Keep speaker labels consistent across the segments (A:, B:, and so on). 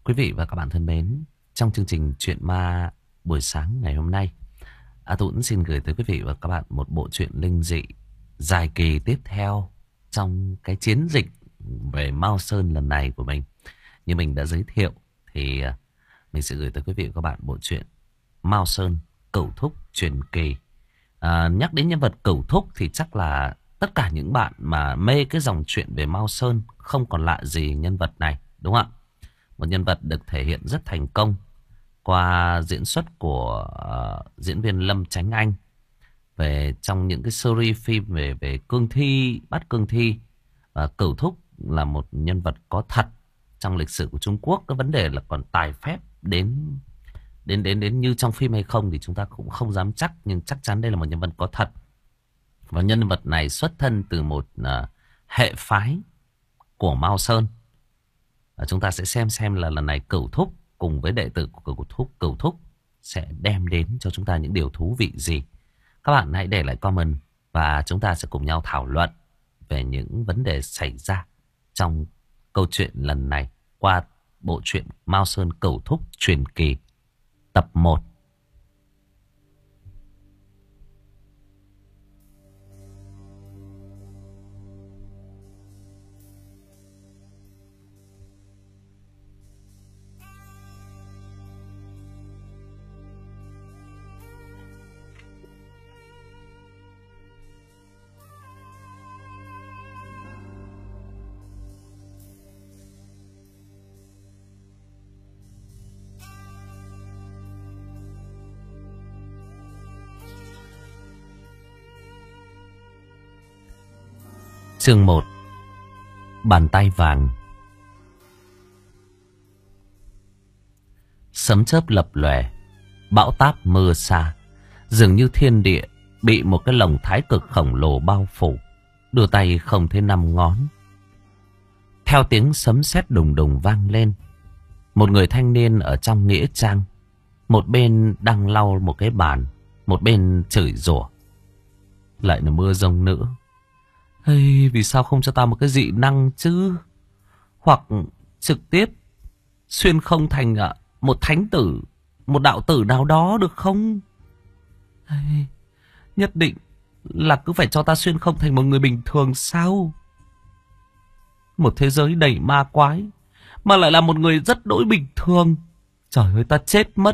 A: Quý vị và các bạn thân mến, trong chương trình Chuyện Ma buổi sáng ngày hôm nay, A Tuấn xin gửi tới quý vị và các bạn một bộ truyện linh dị dài kỳ tiếp theo trong cái chiến dịch về Mao Sơn lần này của mình. Như mình đã giới thiệu thì mình sẽ gửi tới quý vị và các bạn bộ truyện Mao Sơn Cửu Thúc truyền kỳ. Nhắc đến nhân vật Cửu Thúc thì chắc là tất cả những bạn mà mê cái dòng truyện về Mao Sơn không còn lạ gì nhân vật này, đúng không ạ? Một nhân vật được thể hiện rất thành công qua diễn xuất của diễn viên Lâm Chánh Anh về trong những cái series phim về cương thi, bắt cương thi. Và Cửu Thúc là một nhân vật có thật trong lịch sử của Trung Quốc. Cái vấn đề là còn tài phép đến như trong phim hay không thì chúng ta cũng không dám chắc, nhưng chắc chắn đây là một nhân vật có thật. Và nhân vật này xuất thân từ một hệ phái của Mao Sơn. Chúng ta sẽ xem là lần này Cửu Thúc cùng với đệ tử của Cửu Thúc sẽ đem đến cho chúng ta những điều thú vị gì. Các bạn hãy để lại comment và chúng ta sẽ cùng nhau thảo luận về những vấn đề xảy ra trong câu chuyện lần này qua bộ truyện Mao Sơn Cửu Thúc truyền kỳ tập 1. Chương 1. Bàn tay vàng. Sấm chớp lập lòe, bão táp mưa xa, dường như thiên địa bị một cái lồng thái cực khổng lồ bao phủ, đưa tay không thấy năm ngón. Theo tiếng sấm sét đùng đùng vang lên, một người thanh niên ở trong nghĩa trang, một bên đang lau một cái bàn, một bên chửi rủa. Lại là mưa giông nữa. Hey, vì sao không cho tao một cái dị năng chứ? Hoặc trực tiếp xuyên không thành một thánh tử, một đạo tử nào đó được không? Hey, nhất định là cứ phải cho ta xuyên không thành một người bình thường sao? Một thế giới đầy ma quái mà lại là một người rất đỗi bình thường. Trời ơi, ta chết mất.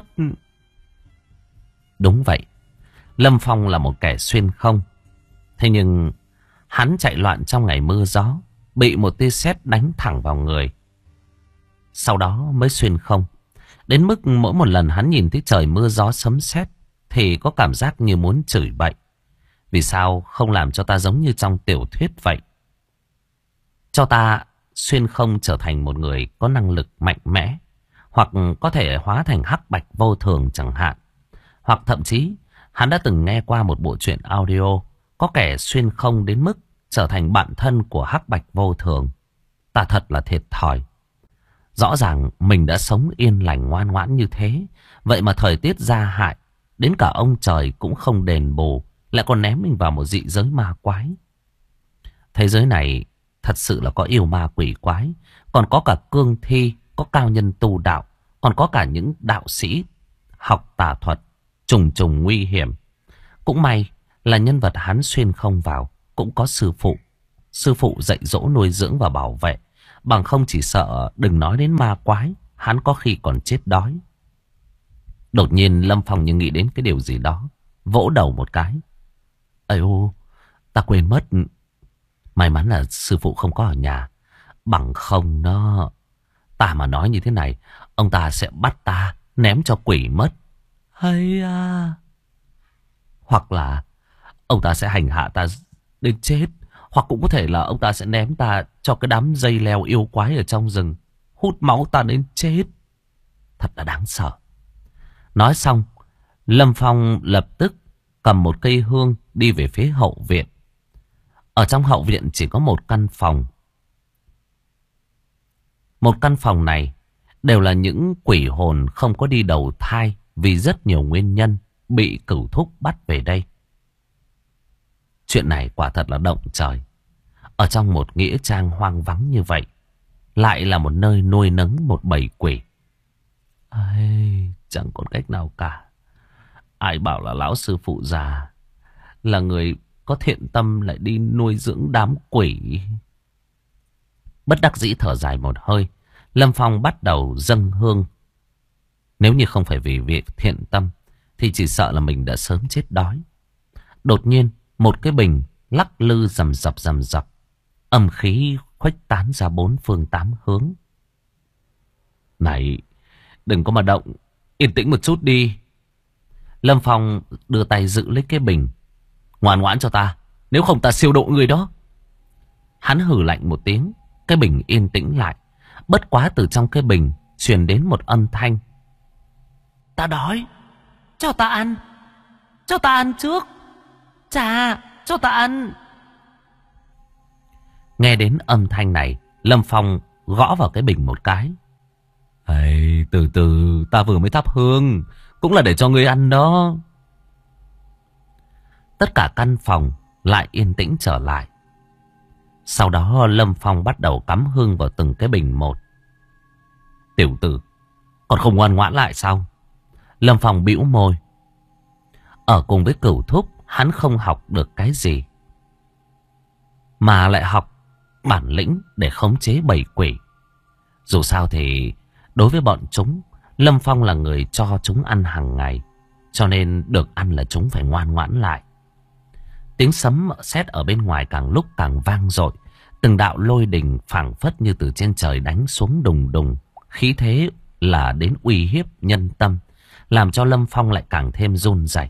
A: Đúng vậy, Lâm Phong là một kẻ xuyên không. Thế nhưng hắn chạy loạn trong ngày mưa gió, bị một tia sét đánh thẳng vào người, sau đó mới xuyên không. Đến mức mỗi một lần hắn nhìn thấy trời mưa gió sấm sét thì có cảm giác như muốn chửi bậy. Vì sao không làm cho ta giống như trong tiểu thuyết vậy? Cho ta xuyên không trở thành một người có năng lực mạnh mẽ, hoặc có thể hóa thành hắc bạch vô thường chẳng hạn. Hoặc thậm chí hắn đã từng nghe qua một bộ truyện audio có kẻ xuyên không đến mức trở thành bạn thân của hắc bạch vô thường. Ta thật là thiệt thòi. Rõ ràng mình đã sống yên lành ngoan ngoãn như thế, vậy mà thời tiết gia hại, đến cả ông trời cũng không đền bù, lại còn ném mình vào một dị giới ma quái. Thế giới này thật sự là có yêu ma quỷ quái, còn có cả cương thi, có cao nhân tu đạo, còn có cả những đạo sĩ học tà thuật, trùng trùng nguy hiểm. Cũng may là nhân vật hắn xuyên không vào cũng có sư phụ. Sư phụ dạy dỗ nuôi dưỡng và bảo vệ. Bằng không chỉ sợ đừng nói đến ma quái, hắn có khi còn chết đói. Đột nhiên Lâm Phong như nghĩ đến cái điều gì đó, vỗ đầu một cái. Ây ô, ta quên mất. May mắn là sư phụ không có ở nhà. Bằng không đó, ta mà nói như thế này, ông ta sẽ bắt ta ném cho quỷ mất. Hay à. Hoặc là ông ta sẽ hành hạ ta đến chết. Hoặc cũng có thể là ông ta sẽ ném ta cho cái đám dây leo yêu quái ở trong rừng, hút máu ta đến chết. Thật là đáng sợ. Nói xong, Lâm Phong lập tức cầm một cây hương đi về phía hậu viện. Ở trong hậu viện chỉ có một căn phòng. Một căn phòng này đều là những quỷ hồn không có đi đầu thai vì rất nhiều nguyên nhân bị Cửu Thúc bắt về đây. Chuyện này quả thật là động trời. Ở trong một nghĩa trang hoang vắng như vậy, lại là một nơi nuôi nấng một bầy quỷ. Ai, chẳng còn cách nào cả. Ai bảo là lão sư phụ già là người có thiện tâm lại đi nuôi dưỡng đám quỷ. Bất đắc dĩ thở dài một hơi, Lâm Phong bắt đầu dâng hương. Nếu như không phải vì việc thiện tâm thì chỉ sợ là mình đã sớm chết đói. Đột nhiên một cái bình lắc lư rầm rập, âm khí khuếch tán ra bốn phương tám hướng. Này, đừng có mà động, yên tĩnh một chút đi. Lâm Phong đưa tay giữ lấy cái bình. Ngoan ngoãn cho ta, nếu không ta siêu độ người đó. Hắn hừ lạnh một tiếng, cái bình yên tĩnh lại. Bất quá từ trong cái bình truyền đến một âm thanh. Ta đói, cho ta ăn. Cho ta ăn trước. Chà, cho ta ăn. Nghe đến âm thanh này, Lâm Phong gõ vào cái bình một cái. Ây, từ từ, ta vừa mới thắp hương, cũng là để cho ngươi ăn đó. Tất cả căn phòng lại yên tĩnh trở lại. Sau đó Lâm Phong bắt đầu cắm hương vào từng cái bình một. Tiểu tử, còn không ngoan ngoãn lại sao? Lâm Phong bĩu môi. Ở cùng với Cửu Thúc, hắn không học được cái gì, mà lại học bản lĩnh để khống chế bầy quỷ. Dù sao thì đối với bọn chúng, Lâm Phong là người cho chúng ăn hàng ngày, cho nên được ăn là chúng phải ngoan ngoãn lại. Tiếng sấm sét ở bên ngoài càng lúc càng vang dội. Từng đạo lôi đình phảng phất như từ trên trời đánh xuống đùng đùng. Khí thế là đến uy hiếp nhân tâm, làm cho Lâm Phong lại càng thêm run rẩy.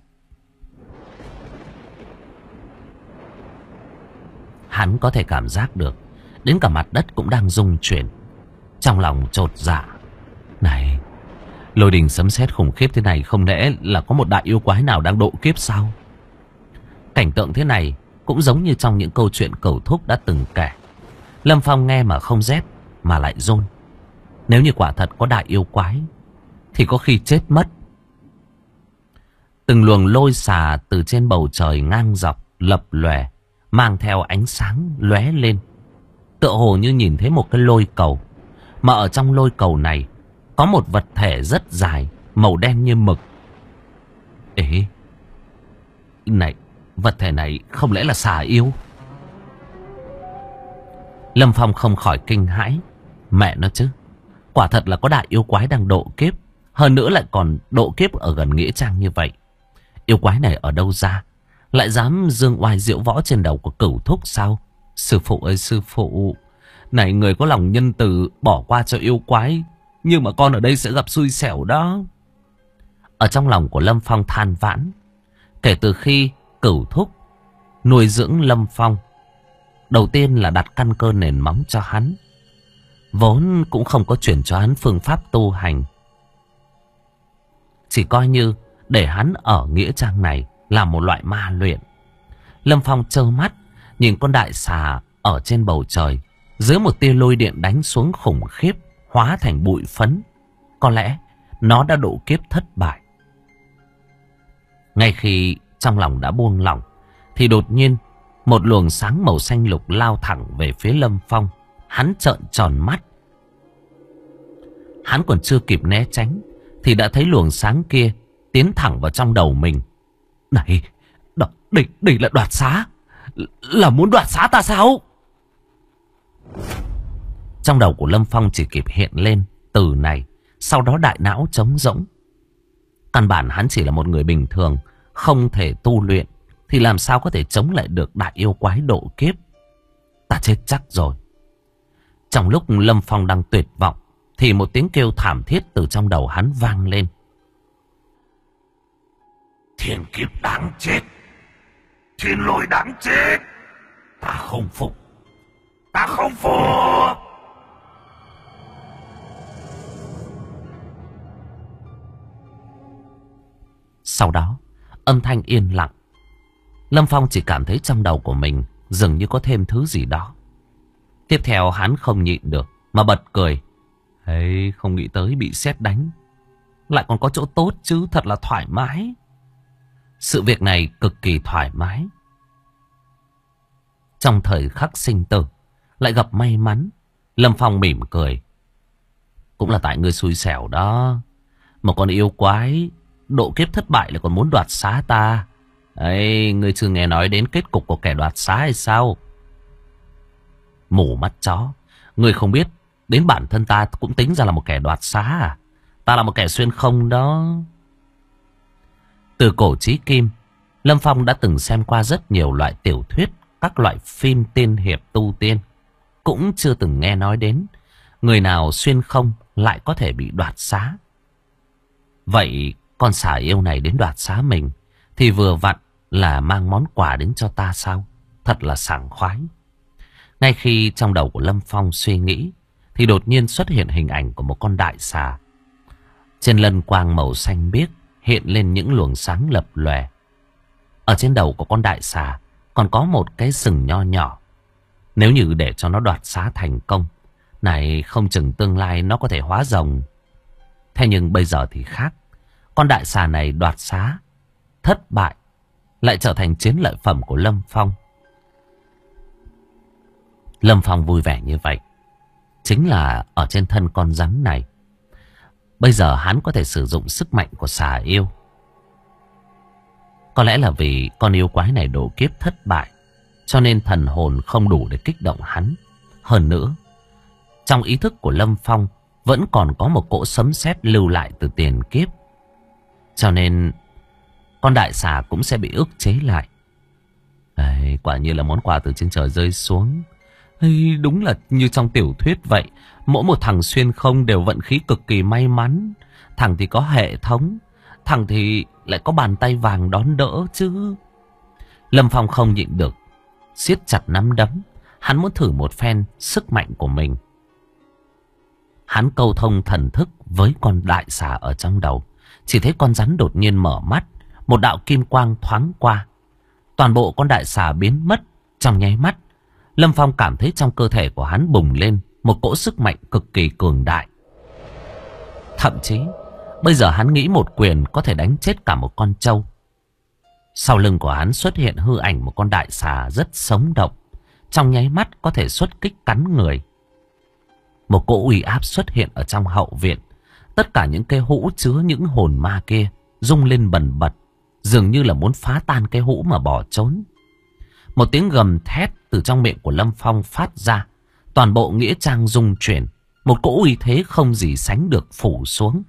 A: Hắn có thể cảm giác được, đến cả mặt đất cũng đang rung chuyển. Trong lòng chột dạ. Này, lôi đình sấm sét khủng khiếp thế này, không lẽ là có một đại yêu quái nào đang độ kiếp sao? Cảnh tượng thế này cũng giống như trong những câu chuyện Cửu Thúc đã từng kể. Lâm Phong nghe mà không rét mà lại run. Nếu như quả thật có đại yêu quái thì có khi chết mất. Từng luồng lôi xà từ trên bầu trời ngang dọc lập lòe, mang theo ánh sáng lóe lên, tựa hồ như nhìn thấy một cái lôi cầu. Mà ở trong lôi cầu này có một vật thể rất dài, màu đen như mực. Ê, này, vật thể này không lẽ là xà yêu? Lâm Phong không khỏi kinh hãi. Mẹ nó chứ, quả thật là có đại yêu quái đang độ kiếp. Hơn nữa lại còn độ kiếp ở gần nghĩa trang như vậy. Yêu quái này ở đâu ra, lại dám dương oai diễu võ trên đầu của Cửu Thúc sao? Sư phụ ơi sư phụ, này người có lòng nhân từ bỏ qua cho yêu quái, nhưng mà con ở đây sẽ gặp xui xẻo đó. Ở trong lòng của Lâm Phong than vãn. Kể từ khi Cửu Thúc nuôi dưỡng Lâm Phong, đầu tiên là đặt căn cơ nền móng cho hắn, vốn cũng không có chuyển cho hắn phương pháp tu hành, chỉ coi như để hắn ở nghĩa trang này là một loại ma luyện. Lâm Phong trơ mắt nhìn con đại xà ở trên bầu trời, dưới một tia lôi điện đánh xuống khủng khiếp, hóa thành bụi phấn. Có lẽ nó đã độ kiếp thất bại. Ngay khi trong lòng đã buông lỏng thì đột nhiên một luồng sáng màu xanh lục lao thẳng về phía Lâm Phong. Hắn trợn tròn mắt. Hắn còn chưa kịp né tránh thì đã thấy luồng sáng kia tiến thẳng vào trong đầu mình. Này, đây là đoạt xá. Là muốn đoạt xá ta sao? Trong đầu của Lâm Phong chỉ kịp hiện lên từ này, sau đó đại não trống rỗng. Căn bản hắn chỉ là một người bình thường, không thể tu luyện, thì làm sao có thể chống lại được đại yêu quái độ kiếp. Ta chết chắc rồi. Trong lúc Lâm Phong đang tuyệt vọng thì một tiếng kêu thảm thiết từ trong đầu hắn vang lên. Thiên kiếp đáng chết, thiên lôi đáng chết. Ta không phục, ta không phục. Sau đó âm thanh yên lặng. Lâm Phong chỉ cảm thấy trong đầu của mình dường như có thêm thứ gì đó. Tiếp theo hắn không nhịn được mà bật cười. Hey, không nghĩ tới bị sét đánh lại còn có chỗ tốt chứ, thật là thoải mái. Sự việc này cực kỳ thoải mái. Trong thời khắc sinh tử lại gặp may mắn. Lâm Phong mỉm cười. Cũng là tại ngươi xui xẻo đó. Một con yêu quái độ kiếp thất bại lại còn muốn đoạt xá ta. Ấy, ngươi chưa nghe nói đến kết cục của kẻ đoạt xá hay sao? Mù mắt chó, ngươi không biết đến bản thân ta cũng tính ra là một kẻ đoạt xá à? Ta là một kẻ xuyên không đó. Từ cổ chí kim, Lâm Phong đã từng xem qua rất nhiều loại tiểu thuyết, các loại phim tiên hiệp tu tiên. Cũng chưa từng nghe nói đến người nào xuyên không lại có thể bị đoạt xá. Vậy con xà yêu này đến đoạt xá mình thì vừa vặn là mang món quà đến cho ta sao? Thật là sảng khoái. Ngay khi trong đầu của Lâm Phong suy nghĩ thì đột nhiên xuất hiện hình ảnh của một con đại xà. Trên lân quang màu xanh biếc hiện lên những luồng sáng lập lòe. Ở trên đầu của con đại xà còn có một cái sừng nho nhỏ. Nếu như để cho nó đoạt xá thành công, này không chừng tương lai nó có thể hóa rồng. Thế nhưng bây giờ thì khác. Con đại xà này đoạt xá thất bại, lại trở thành chiến lợi phẩm của Lâm Phong. Lâm Phong vui vẻ như vậy chính là ở trên thân con rắn này. Bây giờ hắn có thể sử dụng sức mạnh của xà yêu. Có lẽ là vì con yêu quái này độ kiếp thất bại, cho nên thần hồn không đủ để kích động hắn. Hơn nữa, trong ý thức của Lâm Phong vẫn còn có một cỗ sấm sét lưu lại từ tiền kiếp. Cho nên con đại xà cũng sẽ bị ức chế lại. Đấy, quả như là món quà từ trên trời rơi xuống. Hey, đúng là như trong tiểu thuyết vậy. Mỗi một thằng xuyên không đều vận khí cực kỳ may mắn. Thằng thì có hệ thống, thằng thì lại có bàn tay vàng đón đỡ chứ. Lâm Phong không nhịn được, siết chặt nắm đấm. Hắn muốn thử một phen sức mạnh của mình. Hắn câu thông thần thức với con đại xà ở trong đầu. Chỉ thấy con rắn đột nhiên mở mắt. Một đạo kim quang thoáng qua. Toàn bộ con đại xà biến mất trong nháy mắt. Lâm Phong cảm thấy trong cơ thể của hắn bùng lên một cỗ sức mạnh cực kỳ cường đại. Thậm chí bây giờ hắn nghĩ một quyền có thể đánh chết cả một con trâu. Sau lưng của hắn xuất hiện hư ảnh một con đại xà rất sống động. Trong nháy mắt có thể xuất kích cắn người. Một cỗ uy áp xuất hiện ở trong hậu viện. Tất cả những cái hũ chứa những hồn ma kia rung lên bần bật, dường như là muốn phá tan cái hũ mà bỏ trốn. Một tiếng gầm thét từ trong miệng của Lâm Phong phát ra. Toàn bộ nghĩa trang rung chuyển. Một cỗ uy thế không gì sánh được phủ xuống.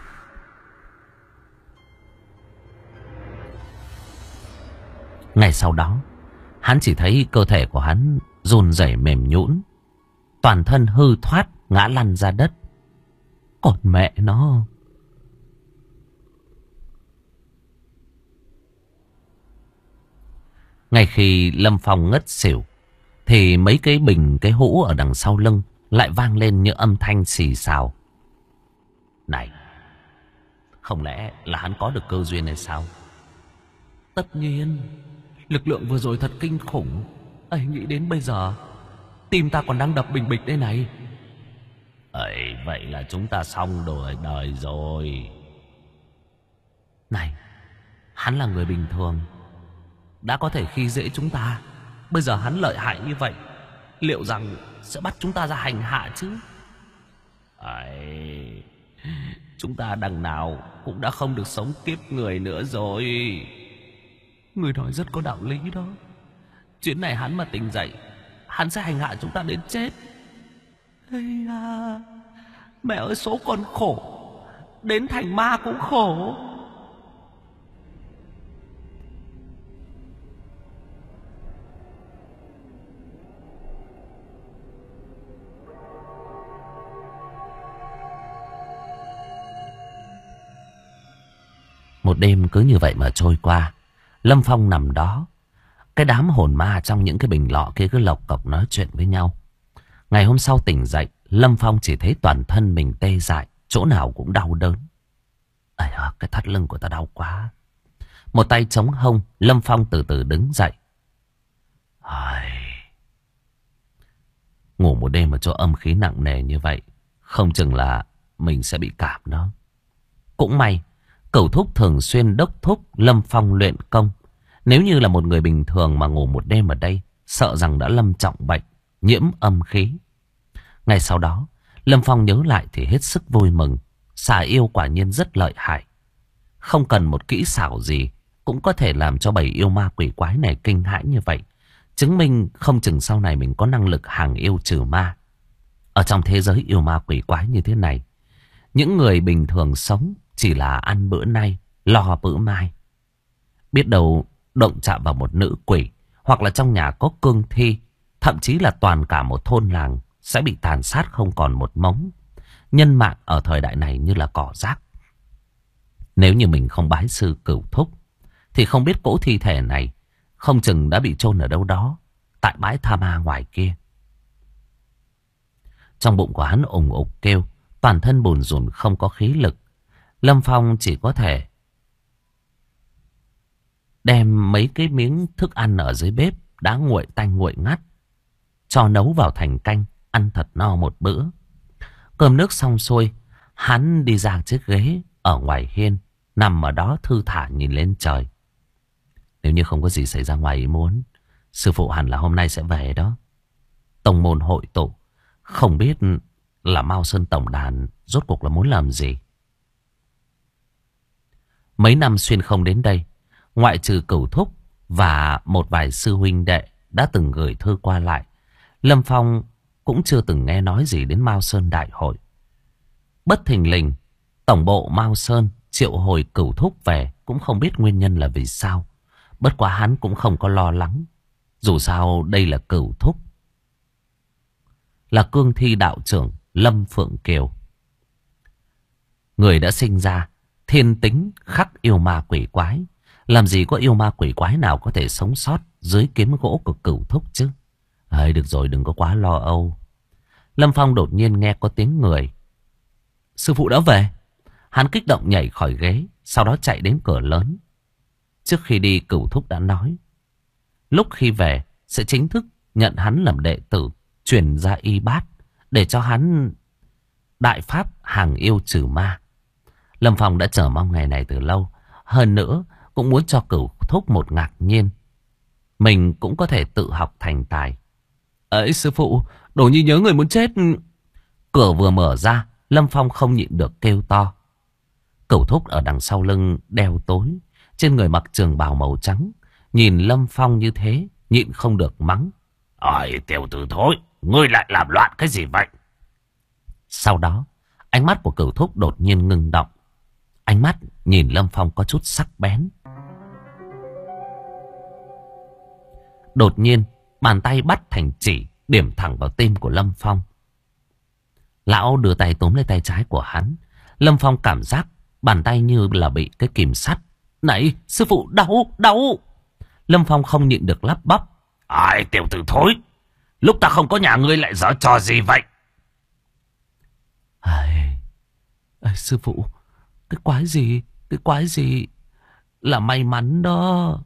A: Ngay sau đó, hắn chỉ thấy cơ thể của hắn run rẩy mềm nhũn, toàn thân hư thoát ngã lăn ra đất. Còn mẹ nó. Ngay khi Lâm Phong ngất xỉu thì mấy cái bình cái hũ ở đằng sau lưng lại vang lên những âm thanh xì xào. Này, không lẽ là hắn có được cơ duyên hay sao? Tất nhiên, lực lượng vừa rồi thật kinh khủng. Ấy, nghĩ đến bây giờ tim ta còn đang đập bình bịch đây này. Ấy, vậy là chúng ta xong đời rồi. Này, hắn là người bình thường, đã có thể khi dễ chúng ta. Bây giờ hắn lợi hại như vậy, liệu rằng sẽ bắt chúng ta ra hành hạ chứ? Ấy, chúng ta đằng nào cũng đã không được sống kiếp người nữa rồi. Người nói rất có đạo lý đó. Chuyến này hắn mà tỉnh dậy, hắn sẽ hành hạ chúng ta đến chết. Ây à, mẹ ơi số con khổ, đến thành ma cũng khổ. Một đêm cứ như vậy mà trôi qua. Lâm Phong nằm đó. Cái đám hồn ma trong những cái bình lọ kia cứ lộc cộc nói chuyện với nhau. Ngày hôm sau tỉnh dậy, Lâm Phong chỉ thấy toàn thân mình tê dại, chỗ nào cũng đau đớn. Ây à, cái thắt lưng của ta đau quá. Một tay chống hông, Lâm Phong từ từ đứng dậy. Ngủ một đêm ở chỗ âm khí nặng nề như vậy, không chừng là mình sẽ bị cảm đó. Cũng may, Cửu thúc thường xuyên đốc thúc Lâm Phong luyện công. Nếu như là một người bình thường mà ngủ một đêm ở đây, sợ rằng đã lâm trọng bệnh, nhiễm âm khí. Ngay sau đó, Lâm Phong nhớ lại thì hết sức vui mừng. Xà yêu quả nhiên rất lợi hại. Không cần một kỹ xảo gì cũng có thể làm cho bầy yêu ma quỷ quái này kinh hãi như vậy. Chứng minh không chừng sau này mình có năng lực hàng yêu trừ ma. Ở trong thế giới yêu ma quỷ quái như thế này, những người bình thường sống chỉ là ăn bữa nay, lo bữa mai. Biết đâu động chạm vào một nữ quỷ, hoặc là trong nhà có cương thi, thậm chí là toàn cả một thôn làng sẽ bị tàn sát không còn một mống. Nhân mạng ở thời đại này như là cỏ rác. Nếu như mình không bái sư Cửu Thúc, thì không biết cỗ thi thể này không chừng đã bị chôn ở đâu đó tại bãi tha ma ngoài kia. Trong bụng của hắn ùng ục kêu, toàn thân bùn rùn không có khí lực. Lâm Phong chỉ có thể đem mấy cái miếng thức ăn ở dưới bếp đã nguội tanh nguội ngắt, cho nấu vào thành canh, ăn thật no một bữa. Cơm nước xong xuôi, hắn đi ra chiếc ghế ở ngoài hiên, nằm ở đó thư thả nhìn lên trời. Nếu như không có gì xảy ra ngoài ý muốn, sư phụ hẳn là hôm nay sẽ về đó. Tông môn hội tụ, không biết là Mao Sơn tổng đàn rốt cuộc là muốn làm gì. Mấy năm xuyên không đến đây, ngoại trừ Cửu Thúc và một vài sư huynh đệ đã từng gửi thư qua lại, Lâm Phong cũng chưa từng nghe nói gì đến Mao Sơn đại hội. Bất thình lình, tổng bộ Mao Sơn triệu hồi Cửu Thúc về, cũng không biết nguyên nhân là vì sao. Bất quá hắn cũng không có lo lắng. Dù sao đây là Cửu Thúc, là cương thi đạo trưởng Lâm Phượng Kiều. Người đã sinh ra thiên tính khắc yêu ma quỷ quái. Làm gì có yêu ma quỷ quái nào có thể sống sót dưới kiếm gỗ của Cửu Thúc chứ. Được rồi, đừng có quá lo âu. Lâm Phong đột nhiên nghe có tiếng người. Sư phụ đã về. Hắn kích động nhảy khỏi ghế, sau đó chạy đến cửa lớn. Trước khi đi, Cửu Thúc đã nói lúc khi về sẽ chính thức nhận hắn làm đệ tử, truyền ra y bát, để cho hắn đại pháp hàng yêu trừ ma. Lâm Phong đã chờ mong ngày này từ lâu. Hơn nữa cũng muốn cho Cửu Thúc một ngạc nhiên. Mình cũng có thể tự học thành tài. Ấy sư phụ, đồ nhi nhớ người muốn chết. Cửa vừa mở ra, Lâm Phong không nhịn được kêu to. Cửu Thúc ở đằng sau lưng đeo tối, trên người mặc trường bào màu trắng, nhìn Lâm Phong như thế, nhịn không được mắng. Tiểu tử thối, ngươi lại làm loạn cái gì vậy? Sau đó, ánh mắt của Cửu Thúc đột nhiên ngưng động. Ánh mắt nhìn Lâm Phong có chút sắc bén. Đột nhiên, bàn tay bắt thành chỉ, điểm thẳng vào tim của Lâm Phong. Lão đưa tay túm lấy tay trái của hắn. Lâm Phong cảm giác bàn tay như là bị cái kìm sắt. Này, sư phụ, đau, đau. Lâm Phong không nhịn được lắp bắp. Tiểu tử thối, lúc ta không có nhà ngươi lại giở trò gì vậy? Sư phụ, cái quái gì là may mắn đó.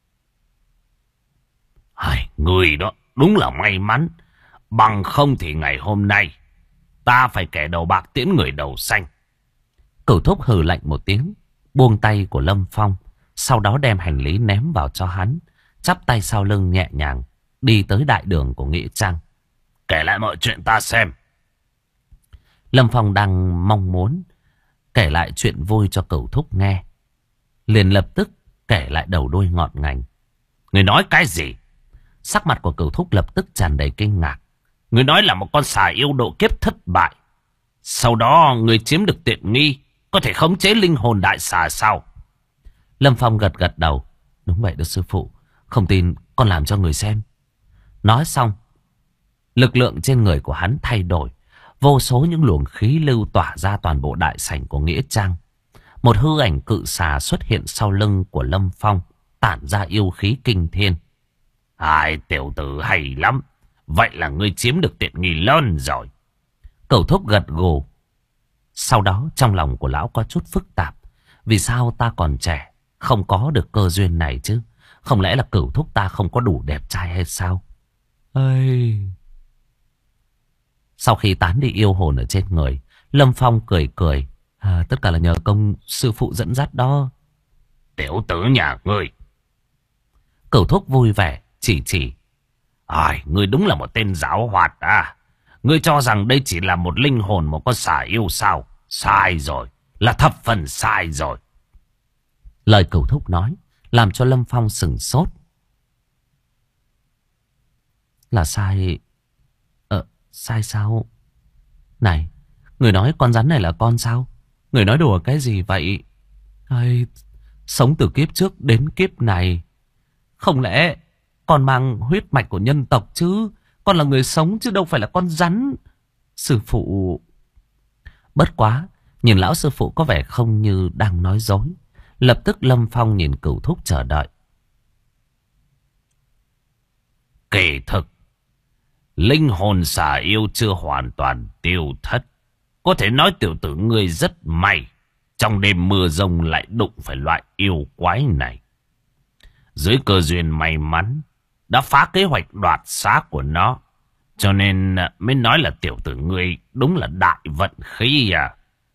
A: Người đó đúng là may mắn. Bằng không thì ngày hôm nay ta phải kẻ đầu bạc tiễn người đầu xanh. Cửu Thúc hừ lạnh một tiếng, buông tay của Lâm Phong, sau đó đem hành lý ném vào cho hắn, chắp tay sau lưng nhẹ nhàng đi tới đại đường của nghĩa trang. Kể lại mọi chuyện ta xem. Lâm Phong đang mong muốn kể lại chuyện vui cho Cửu Thúc nghe, liền lập tức kể lại đầu đuôi ngọn ngành. Người nói cái gì? Sắc mặt của Cửu Thúc lập tức tràn đầy kinh ngạc. Người nói là một con xà yêu độ kiếp thất bại, sau đó người chiếm được tiện nghi, có thể khống chế linh hồn đại xà sao? Lâm Phong gật gật đầu. Đúng vậy đó sư phụ, không tin con làm cho người xem. Nói xong, lực lượng trên người của hắn thay đổi. Vô số những luồng khí lưu tỏa ra toàn bộ đại sảnh của nghĩa trang. Một hư ảnh cự xà xuất hiện sau lưng của Lâm Phong, tản ra yêu khí kinh thiên. Tiểu tử hay lắm. Vậy là ngươi chiếm được tiện nghi lớn rồi. Cửu Thúc gật gù. Sau đó trong lòng của lão có chút phức tạp. Vì sao ta còn trẻ không có được cơ duyên này chứ? Không lẽ là Cửu Thúc ta không có đủ đẹp trai hay sao? Sau khi tán đi yêu hồn ở trên người, Lâm Phong cười cười. Tất cả là nhờ công sư phụ dẫn dắt đó. Tiểu tử nhà ngươi. Cửu Thúc vui vẻ chỉ. Ngươi đúng là một tên giáo hoạt à. Ngươi cho rằng đây chỉ là một linh hồn một con xà yêu sao?
B: Sai rồi, là thập phần sai rồi.
A: Lời Cửu Thúc nói làm cho Lâm Phong sửng sốt. Là sai? Sai sao? Này, người nói con rắn này là con sao? Người nói đùa cái gì vậy? Hay, sống từ kiếp trước đến kiếp này, không lẽ con mang huyết mạch của nhân tộc chứ? Con là người sống chứ đâu phải là con rắn. Sư phụ... Bất quá, nhìn lão sư phụ có vẻ không như đang nói dối. Lập tức Lâm Phong nhìn Cửu Thúc chờ đợi.
B: Kỳ thực, linh hồn xà yêu chưa hoàn toàn tiêu thất. Có thể nói tiểu tử ngươi rất may, trong đêm mưa rông lại đụng phải loại yêu quái này. Dưới cơ duyên may mắn, đã phá kế hoạch đoạt xác của nó. Cho nên mới nói là tiểu tử ngươi đúng là đại vận khí à.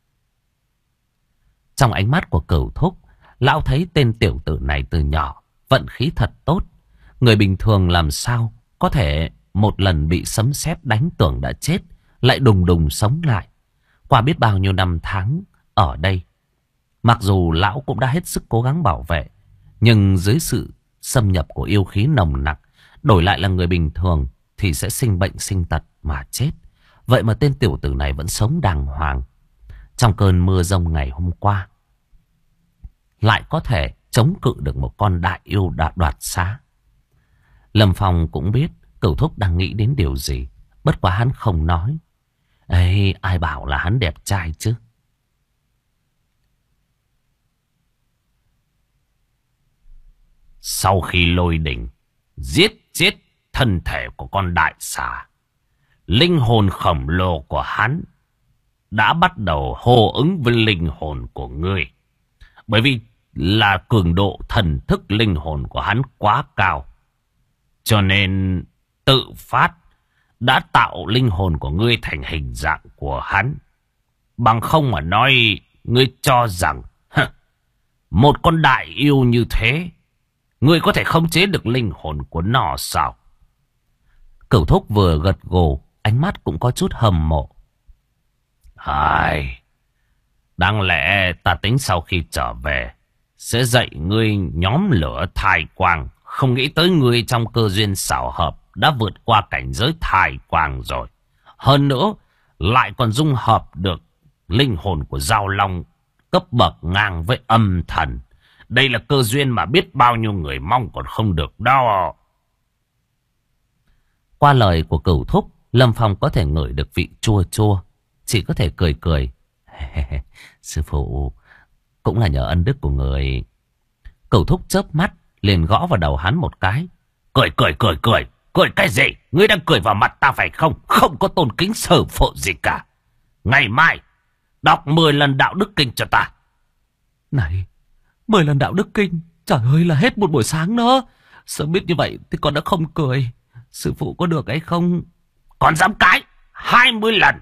A: Trong ánh mắt của Cửu Thúc, lão thấy tên tiểu tử này từ nhỏ vận khí thật tốt. Người bình thường làm sao có thể một lần bị sấm sét đánh tưởng đã chết, lại đùng đùng sống lại. Qua biết bao nhiêu năm tháng ở đây, mặc dù lão cũng đã hết sức cố gắng bảo vệ, nhưng dưới sự xâm nhập của yêu khí nồng nặc, đổi lại là người bình thường thì sẽ sinh bệnh sinh tật mà chết. Vậy mà tên tiểu tử này vẫn sống đàng hoàng. Trong cơn mưa rông ngày hôm qua, lại có thể chống cự được một con đại yêu đã đoạt xá. Lâm Phong cũng biết Cửu Thúc đang nghĩ đến điều gì, bất quá hắn không nói. Ê, ai bảo là hắn đẹp trai chứ.
B: Sau khi lôi đỉnh giết chết thân thể của con đại xà, linh hồn khổng lồ của hắn đã bắt đầu hô ứng với linh hồn của ngươi. Bởi vì là cường độ thần thức linh hồn của hắn quá cao, cho nên tự phát đã tạo linh hồn của ngươi thành hình dạng của hắn. Bằng không mà nói, ngươi cho rằng một con đại yêu như thế, ngươi có thể khống chế được linh hồn của nó sao?
A: Cửu Thúc vừa gật gù, ánh mắt cũng có chút hâm mộ.
B: Đáng lẽ ta tính sau khi trở về sẽ dạy ngươi nhóm lửa thai quang. Không nghĩ tới ngươi trong cơ duyên xảo hợp đã vượt qua cảnh giới thai quang rồi. Hơn nữa lại còn dung hợp được linh hồn của Giao Long cấp bậc ngang với âm thần. Đây là cơ duyên mà biết bao nhiêu người mong còn không được đâu.
A: Qua lời của Cửu Thúc, Lâm Phong có thể ngửi được vị chua chua, chỉ có thể cười cười. Sư phụ, cũng là nhờ ân đức của người. Cửu Thúc chớp mắt liền gõ vào đầu hắn một cái.
B: Cười cái gì? Ngươi đang cười vào mặt ta phải không? Không có tôn kính sở phụ gì cả. Ngày mai đọc 10 lần đạo đức kinh cho ta.
A: Này, 10 lần đạo đức kinh, trời ơi là hết một buổi sáng nữa. Sớm biết như vậy thì con đã không cười. Sư phụ có được hay không?
B: Còn dám cái 20 lần.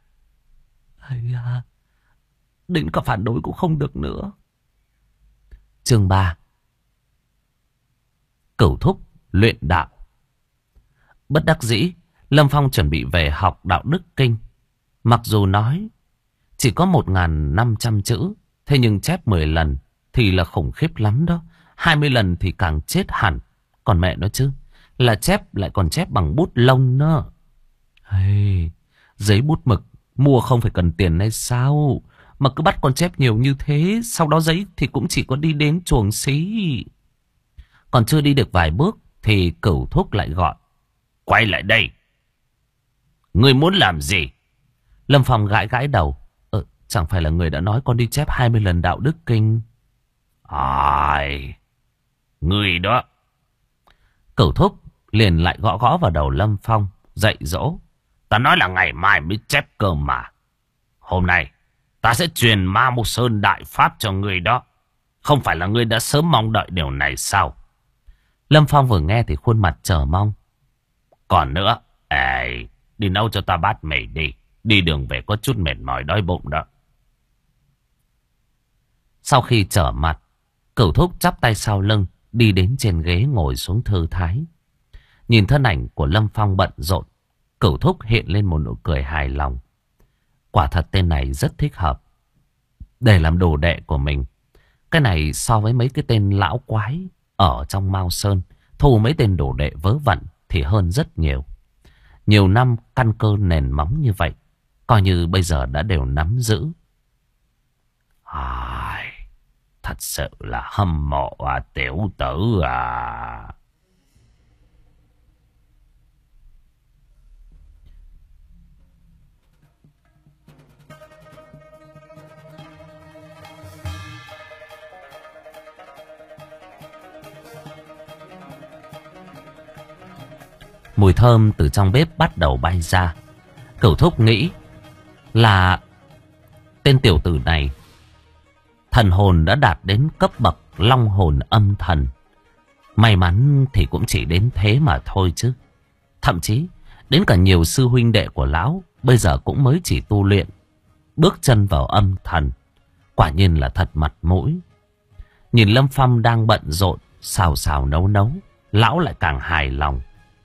A: Đến cả phản đối cũng không được nữa. Chương 3. Cửu Thúc luyện đạo. Bất đắc dĩ, Lâm Phong chuẩn bị về học đạo đức kinh. Mặc dù nói chỉ có 1.500 chữ, thế nhưng chép 10 lần thì là khủng khiếp lắm đó. 20 lần thì càng chết hẳn. Còn mẹ nó chứ, là chép lại còn chép bằng bút lông nữa. Giấy bút mực mua không phải cần tiền hay sao? Mà cứ bắt con chép nhiều như thế, sau đó giấy thì cũng chỉ có đi đến chuồng xí. Còn chưa đi được vài bước thì Cửu Thúc lại gọi.
B: Quay lại đây. Ngươi muốn làm gì?
A: Lâm Phong gãi gãi đầu. Chẳng phải là người đã nói con đi chép 20 lần đạo đức kinh?
B: Ngươi đó.
A: Cửu Thúc liền lại gõ gõ vào đầu Lâm Phong, dạy dỗ.
B: Ta nói là ngày mai mới chép cơ mà. Hôm nay ta sẽ truyền Ma Mục Sơn đại pháp cho ngươi đó. Không phải là ngươi đã sớm mong đợi điều này sao?
A: Lâm Phong vừa nghe thì khuôn mặt chờ mong.
B: Còn nữa, đi nấu cho ta bát mì đi. Đi đường về có chút mệt mỏi đói bụng đó.
A: Sau khi trở mặt, Cửu Thúc chắp tay sau lưng, đi đến trên ghế ngồi xuống thư thái. Nhìn thân ảnh của Lâm Phong bận rộn, Cửu Thúc hiện lên một nụ cười hài lòng. Quả thật tên này rất thích hợp để làm đồ đệ của mình. Cái này so với mấy cái tên lão quái ở trong Mao Sơn thu mấy tên đồ đệ vớ vẩn thì hơn rất nhiều. Nhiều năm căn cơ nền móng như vậy, coi như bây giờ đã đều nắm giữ. Thật sự là hâm mộ tiểu tử à. Mùi thơm từ trong bếp bắt đầu bay ra. Cửu Thúc nghĩ là tên tiểu tử này thần hồn đã đạt đến cấp bậc long hồn âm thần. May mắn thì cũng chỉ đến thế mà thôi chứ. Thậm chí đến cả nhiều sư huynh đệ của lão bây giờ cũng mới chỉ tu luyện, bước chân vào âm thần. Quả nhiên là thật mặt mũi. Nhìn Lâm Phong đang bận rộn xào xào nấu nấu, lão lại càng hài lòng.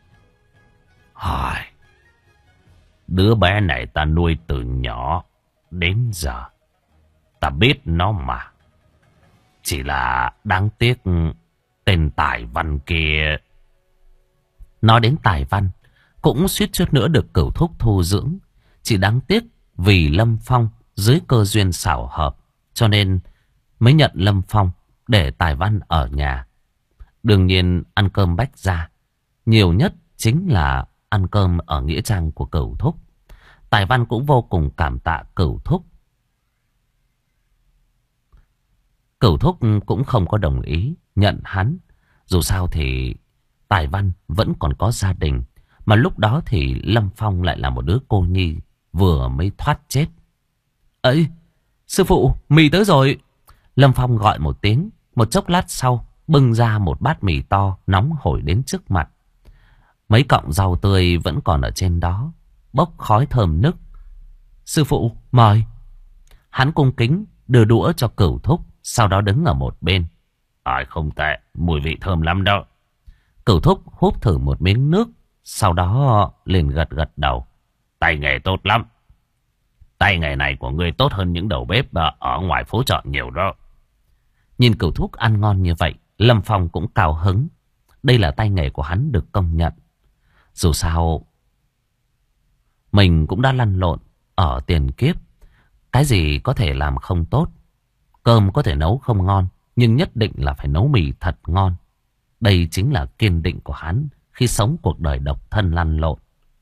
A: Đứa bé này ta nuôi từ nhỏ đến giờ, ta biết nó mà. Chỉ là đáng tiếc tên Tài Văn kia. Nói đến Tài Văn, cũng suýt chút nữa được Cửu Thúc thu dưỡng. Chỉ đáng tiếc vì Lâm Phong dưới cơ duyên xảo hợp, cho nên mới nhận Lâm Phong để Tài Văn ở nhà. Đương nhiên ăn cơm bách gia, nhiều nhất chính là ăn cơm ở nghĩa trang của Cửu Thúc. Tài Văn cũng vô cùng cảm tạ Cửu Thúc. Cửu Thúc cũng không có đồng ý nhận hắn. Dù sao thì Tài Văn vẫn còn có gia đình, mà lúc đó thì Lâm Phong lại là một đứa cô nhi vừa mới thoát chết. Ấy, sư phụ, mì tới rồi. Lâm Phong gọi một tiếng. Một chốc lát sau, bưng ra một bát mì to nóng hổi đến trước mặt. Mấy cọng rau tươi vẫn còn ở trên đó, bốc khói thơm nức. Sư phụ, mời. Hắn cung kính đưa đũa cho Cửu Thúc, sau đó đứng ở một bên. Không tệ, mùi vị thơm lắm đó. Cửu Thúc húp thử một miếng nước, sau đó liền gật gật đầu. Tay nghề tốt lắm. Tay nghề này của ngươi tốt hơn những đầu bếp ở ngoài phố chợ nhiều đó. Nhìn Cửu Thúc ăn ngon như vậy, Lâm Phong cũng cao hứng. Đây là tay nghề của hắn được công nhận. Dù sao mình cũng đã lăn lộn ở tiền kiếp, cái gì có thể làm không tốt. Cơm có thể nấu không ngon, nhưng nhất định là phải nấu mì thật ngon. Đây chính là kiên định của hắn khi sống cuộc đời độc thân lăn lộn.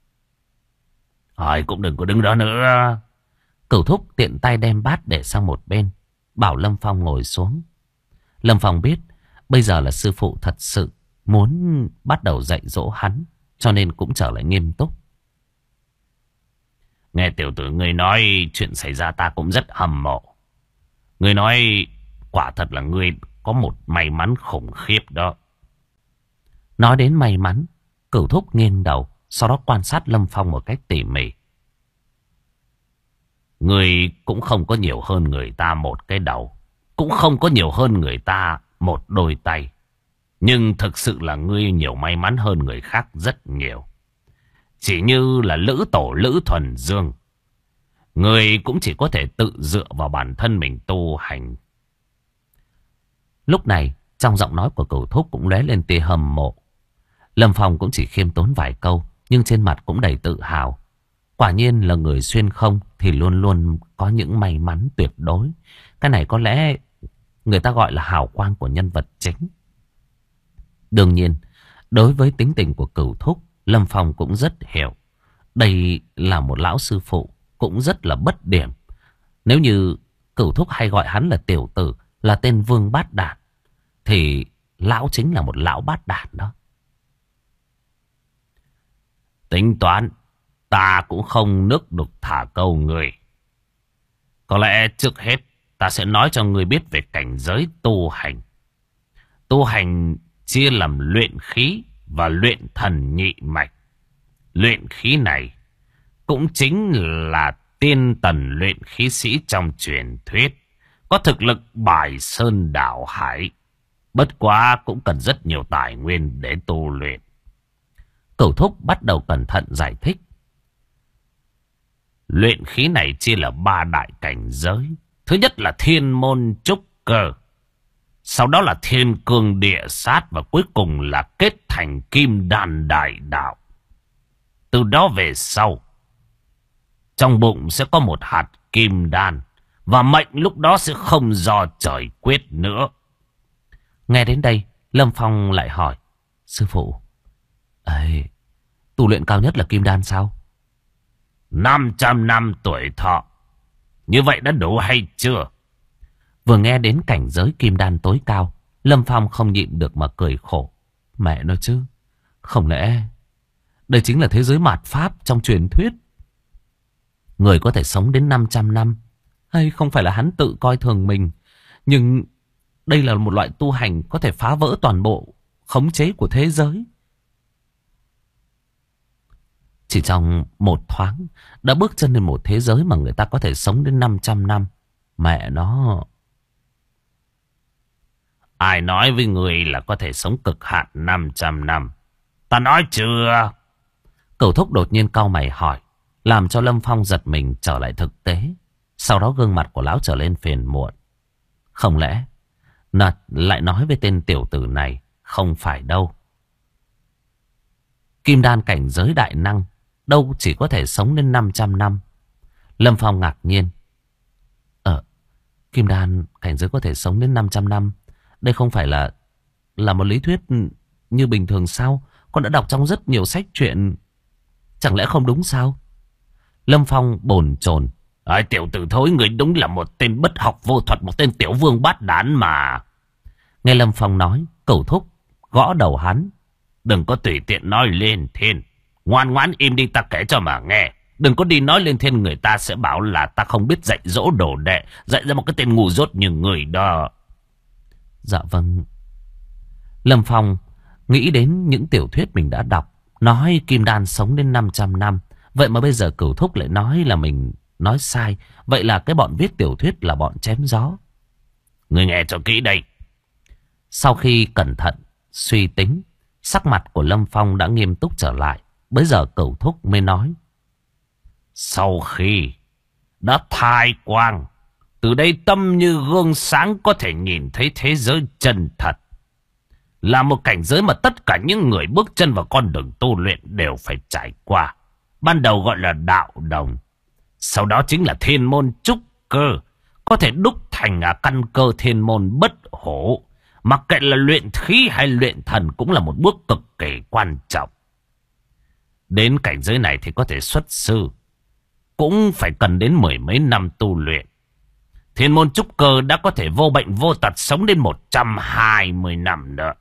A: Cũng đừng có đứng đó nữa. Cửu Thúc tiện tay đem bát để sang một bên, bảo Lâm Phong ngồi xuống. Lâm Phong biết bây giờ là sư phụ thật sự muốn bắt đầu dạy dỗ hắn, cho nên cũng trở lại nghiêm túc. Nghe tiểu tử ngươi nói chuyện xảy ra ta cũng rất hâm mộ. Ngươi nói quả thật là ngươi có một may mắn khủng khiếp đó. Nói đến may mắn, Cửu Thúc nghiêng đầu, sau đó quan sát Lâm Phong một cách tỉ mỉ. Ngươi cũng không có nhiều hơn người ta một cái đầu, cũng không có nhiều hơn người ta một đôi tay. Nhưng thực sự là ngươi nhiều may mắn hơn người khác rất nhiều. Chỉ như là Lữ Tổ Lữ Thuần Dương, ngươi cũng chỉ có thể tự dựa vào bản thân mình tu hành. Lúc này trong giọng nói của Cửu Thúc cũng lóe lên tia hâm mộ. Lâm Phong cũng chỉ khiêm tốn vài câu, nhưng trên mặt cũng đầy tự hào. Quả nhiên là người xuyên không thì luôn luôn có những may mắn tuyệt đối. Cái này có lẽ người ta gọi là hào quang của nhân vật chính. Đương nhiên, đối với tính tình của Cửu Thúc, Lâm Phong cũng rất hiểu. Đây là một lão sư phụ, cũng rất là bất điểm. Nếu như Cửu Thúc hay gọi hắn là tiểu tử, là tên vương bát đản, thì lão chính là một lão bát đản đó. Tính toán, ta cũng không nước đục thả câu người. Có lẽ trước hết ta sẽ nói cho người biết về cảnh giới tu hành. Tu hành chia làm luyện khí và luyện thần nhị mạch. Luyện khí này cũng chính là tiên tần luyện khí sĩ trong truyền thuyết, có thực lực bài sơn đảo hải. Bất quá cũng cần rất nhiều tài nguyên để tu luyện. Cửu Thúc bắt đầu cẩn thận giải thích. Luyện khí này chia là 3 đại cảnh giới.
B: Thứ nhất là thiên môn trúc cơ, sau đó là thiên cương địa sát, và cuối cùng là kết thành kim đan đại đạo. Từ đó về sau, trong bụng sẽ có một hạt kim đan, và mệnh lúc đó sẽ không do trời quyết nữa.
A: Nghe đến đây, Lâm Phong lại hỏi. Sư phụ, tu luyện cao nhất là kim đan sao?
B: 500 năm tuổi thọ, như vậy đã đủ hay chưa?
A: Vừa nghe đến cảnh giới kim đan tối cao, Lâm Phong không nhịn được mà cười khổ. Mẹ nói chứ, không lẽ đây chính là thế giới mạt Pháp trong truyền thuyết? Người có thể sống đến 500 năm, hay không phải là hắn tự coi thường mình, nhưng đây là một loại tu hành có thể phá vỡ toàn bộ khống chế của thế giới. Chỉ trong một thoáng đã bước chân lên một thế giới mà người ta có thể sống đến 500 năm. Mẹ nó...
B: Ai nói với người là có thể sống cực hạn 500 năm? Ta nói chưa?
A: Cửu Thúc đột nhiên cau mày hỏi, làm cho Lâm Phong giật mình trở lại thực tế. Sau đó gương mặt của lão trở lên phiền muộn. Không lẽ Nật lại nói với tên tiểu tử này? Không phải đâu. Kim đan cảnh giới đại năng đâu chỉ có thể sống đến 500 năm. Lâm Phong ngạc nhiên. Kim đan cảnh giới có thể sống đến 500 năm. Đây không phải là một lý thuyết như bình thường sao? Con đã đọc trong rất nhiều sách truyện. Chẳng lẽ không đúng sao? Lâm Phong bồn chồn.
B: Tiểu tử thối, người đúng là một tên bất học vô thuật, một tên tiểu vương bát đản mà.
A: Nghe Lâm Phong nói, Cửu Thúc gõ đầu hắn.
B: Đừng có tùy tiện nói lên thiên. Ngoan ngoãn im đi, ta kể cho mà nghe. Đừng có đi nói lên thiên, người ta sẽ bảo là ta không biết dạy dỗ đồ đệ, dạy ra một cái tên ngu dốt như người đó.
A: Dạ vâng. Lâm Phong nghĩ đến những tiểu thuyết mình đã đọc, nói kim đan sống đến 500 năm. Vậy mà bây giờ Cửu Thúc lại nói là mình nói sai. Vậy là cái bọn viết tiểu thuyết là bọn chém gió.
B: Người nghe cho kỹ đây.
A: Sau khi cẩn thận suy tính, sắc mặt của Lâm Phong đã nghiêm túc trở lại. Bây giờ Cửu Thúc mới nói.
B: Sau khi đã thai quang, từ đây tâm như gương sáng, có thể nhìn thấy thế giới chân thật. Là một cảnh giới mà tất cả những người bước chân vào con đường tu luyện đều phải trải qua. Ban đầu gọi là đạo đồng, sau đó chính là thiên môn trúc cơ, có thể đúc thành căn cơ thiên môn bất hổ. Mặc kệ là luyện khí hay luyện thần cũng là một bước cực kỳ quan trọng. Đến cảnh giới này thì có thể xuất sư, cũng phải cần đến 10 mấy năm tu luyện. Thiên môn trúc cơ đã có thể vô bệnh vô tật, sống đến 120 năm nữa.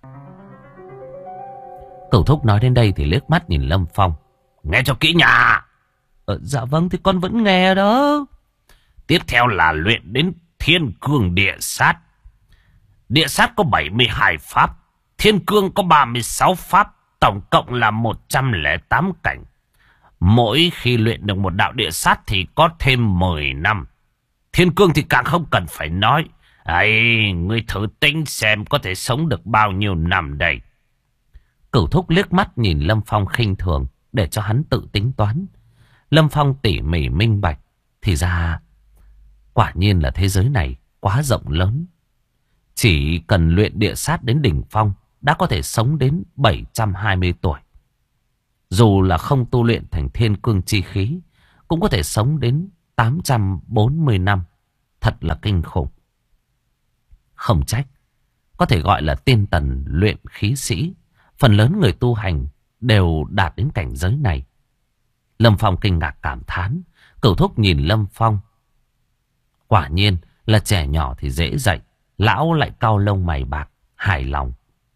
A: Cửu Thúc nói đến đây thì liếc mắt nhìn Lâm Phong.
B: Nghe cho kỹ nha.
A: Dạ vâng, thì con vẫn nghe đó.
B: Tiếp theo là luyện đến thiên cương địa sát. Địa sát có 72 pháp, thiên cương có 36 pháp, tổng cộng là 108 cảnh. Mỗi khi luyện được một đạo địa sát thì có thêm 10 năm. Thiên cương thì càng không cần phải nói. Ngươi thử tính xem có thể sống được bao nhiêu năm đây.
A: Cửu Thúc liếc mắt nhìn Lâm Phong khinh thường, để cho hắn tự tính toán. Lâm Phong tỉ mỉ minh bạch. Thì ra quả nhiên là thế giới này quá rộng lớn. Chỉ cần luyện địa sát đến đỉnh phong đã có thể sống đến 720 tuổi. Dù là không tu luyện thành thiên cương chi khí, cũng có thể sống đến 840 năm. Thật là kinh khủng. Không trách có thể gọi là tiên tần luyện khí sĩ. Phần lớn người tu hành đều đạt đến cảnh giới này. Lâm Phong kinh ngạc cảm thán. Cửu Thúc nhìn Lâm Phong. Quả nhiên là trẻ nhỏ thì dễ dạy. Lão lại cau lông mày bạc, hài lòng.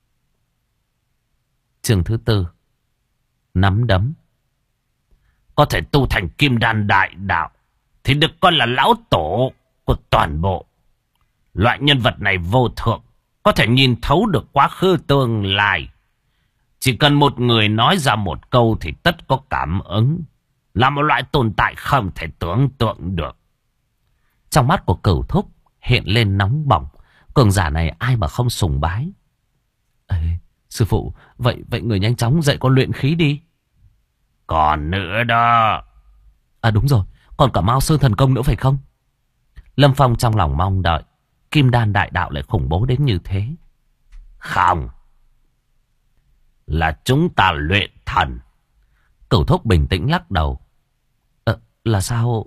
A: Chương thứ 4. Nắm đấm.
B: Có thể tu thành kim đan đại đạo thì được coi là lão tổ của toàn bộ. Loại nhân vật này vô thượng, có thể nhìn thấu được quá khứ tương lai. Chỉ cần một người nói ra một câu thì tất có cảm ứng. Là một loại tồn tại không thể tưởng tượng được.
A: Trong mắt của Cửu Thúc hiện lên nóng bỏng. Cường giả này ai mà không sùng bái. Sư phụ, vậy người nhanh chóng dạy con luyện khí đi.
B: Còn nữa đó.
A: Đúng rồi, còn cả Mao Sơn thần công nữa phải không? Lâm Phong trong lòng mong đợi kim đan đại đạo lại khủng bố đến như thế.
B: Không, là chúng ta luyện thần.
A: Cửu Thúc bình tĩnh lắc đầu. Là sao?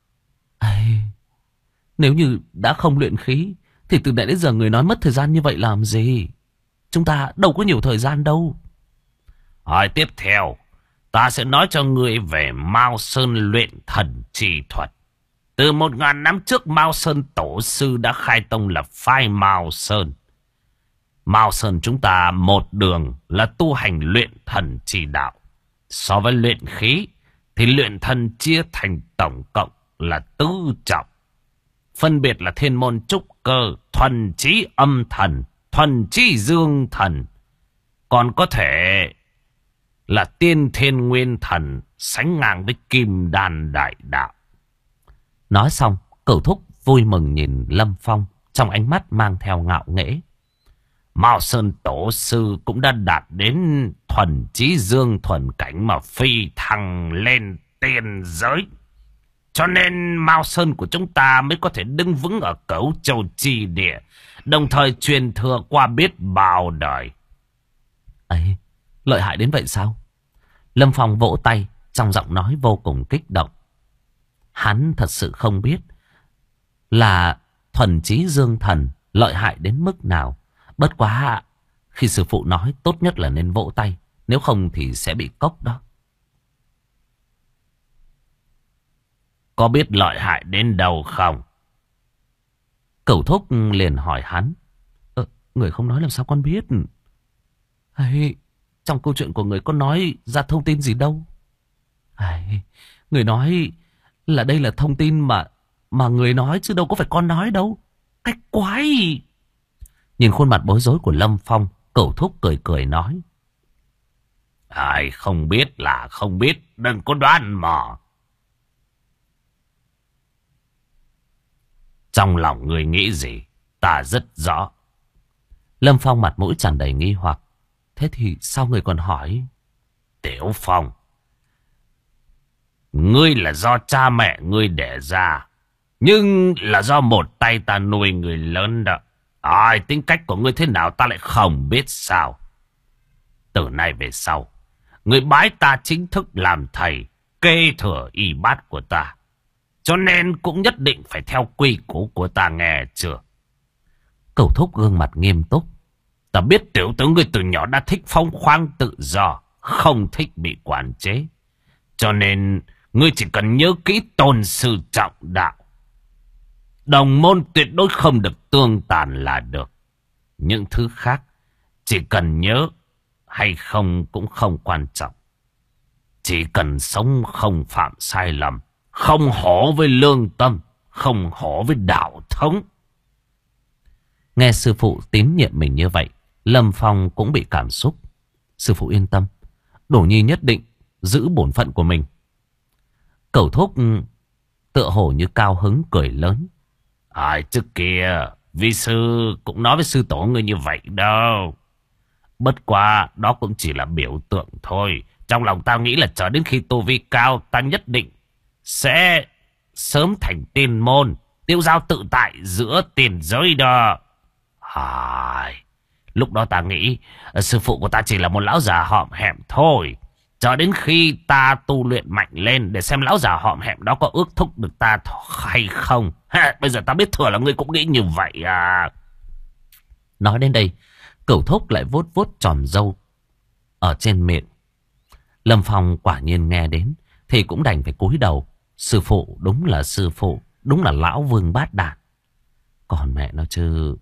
A: Nếu như đã không luyện khí thì từ nãy đến giờ người nói mất thời gian như vậy làm gì? Chúng ta đâu có nhiều thời gian đâu.
B: Hỏi tiếp theo, ta sẽ nói cho ngươi về Mao Sơn luyện thần chi thuật. Từ 1000 năm trước, Mao Sơn tổ sư đã khai tông lập phái Mao Sơn. Mao Sơn chúng ta một đường là tu hành luyện thần chi đạo. So với luyện khí thì luyện thần chia thành tổng cộng là tứ trọng. Phân biệt là thiên môn trúc cơ, thuần chí âm thần, thuần chí dương thần. Còn có thể là tiên thiên nguyên thần, sánh ngang với kim đan đại đạo.
A: Nói xong, Cửu Thúc vui mừng nhìn Lâm Phong, trong ánh mắt mang theo ngạo nghễ.
B: Mao Sơn tổ sư cũng đã đạt đến thuần chí dương thuần cảnh mà phi thăng lên tiên giới. Cho nên Mao Sơn của chúng ta mới có thể đứng vững ở Cửu Châu chi địa, đồng thời truyền thừa qua biết bao đời.
A: Ấy, lợi hại đến vậy sao? Lâm Phong vỗ tay, trong giọng nói vô cùng kích động. Hắn thật sự không biết là thuần chí dương thần lợi hại đến mức nào. Bất quá khi sư phụ nói tốt nhất là nên vỗ tay, nếu không thì sẽ bị cốc đó.
B: Có biết lợi hại đến đâu không?
A: Cửu Thúc liền hỏi hắn. Người không nói làm sao con biết? Trong câu chuyện của người có nói ra thông tin gì đâu. Người nói là đây là thông tin mà người nói chứ đâu có phải con nói đâu. Cách quái. Nhìn khuôn mặt bối rối của Lâm Phong, Cửu Thúc cười cười nói.
B: Ai không biết là không biết, đừng có đoán mò. Trong lòng người nghĩ gì, ta rất rõ.
A: Lâm Phong mặt mũi tràn đầy nghi hoặc. Thế thì sao người còn hỏi?
B: Tiểu Phong, ngươi là do cha mẹ ngươi đẻ ra, nhưng là do một tay ta nuôi người lớn đó. Tính cách của ngươi thế nào ta lại không biết sao. Từ nay về sau, ngươi bái ta chính thức làm thầy, kế thừa y bát của ta. Cho nên cũng nhất định phải theo quy củ của ta, nghe chưa?
A: Cửu Thúc gương mặt nghiêm túc.
B: Ta biết tiểu tử ngươi từ nhỏ đã thích phóng khoáng tự do, không thích bị quản chế. Cho nên ngươi chỉ cần nhớ kỹ tôn sư trọng đạo. Đồng môn tuyệt đối không được tương tàn là được. Những thứ khác chỉ cần nhớ hay không cũng không quan trọng. Chỉ cần sống không phạm sai lầm, không hổ với lương tâm, không hổ với đạo thống.
A: Nghe sư phụ tín nhiệm mình như vậy, Lâm Phong cũng bị cảm xúc. Sư phụ yên tâm, Đổ Nhi nhất định giữ bổn phận của mình. Cẩu Thúc tựa hồ như cao hứng cười lớn.
B: Trước kia vi sư cũng nói với sư tổ ngươi như vậy đâu. Bất quá đó cũng chỉ là biểu tượng thôi. Trong lòng tao nghĩ là chờ đến khi tu vi cao, ta nhất định sẽ sớm thành tiên môn, tiêu giao tự tại giữa tiền giới đó. Lúc đó ta nghĩ sư phụ của ta chỉ là một lão già hõm hẹm thôi. Chờ đến khi ta tu luyện mạnh lên để xem lão già hõm hẹm đó có ước thúc được ta hay không. Bây giờ ta biết thừa là ngươi cũng nghĩ như vậy à.
A: Nói đến đây, Cửu Thúc lại vuốt vuốt tròm râu ở trên miệng. Lâm Phong quả nhiên nghe đến thì cũng đành phải cúi đầu. Sư phụ đúng là sư phụ, đúng là lão vương bát đàn. Còn mẹ nó chứ.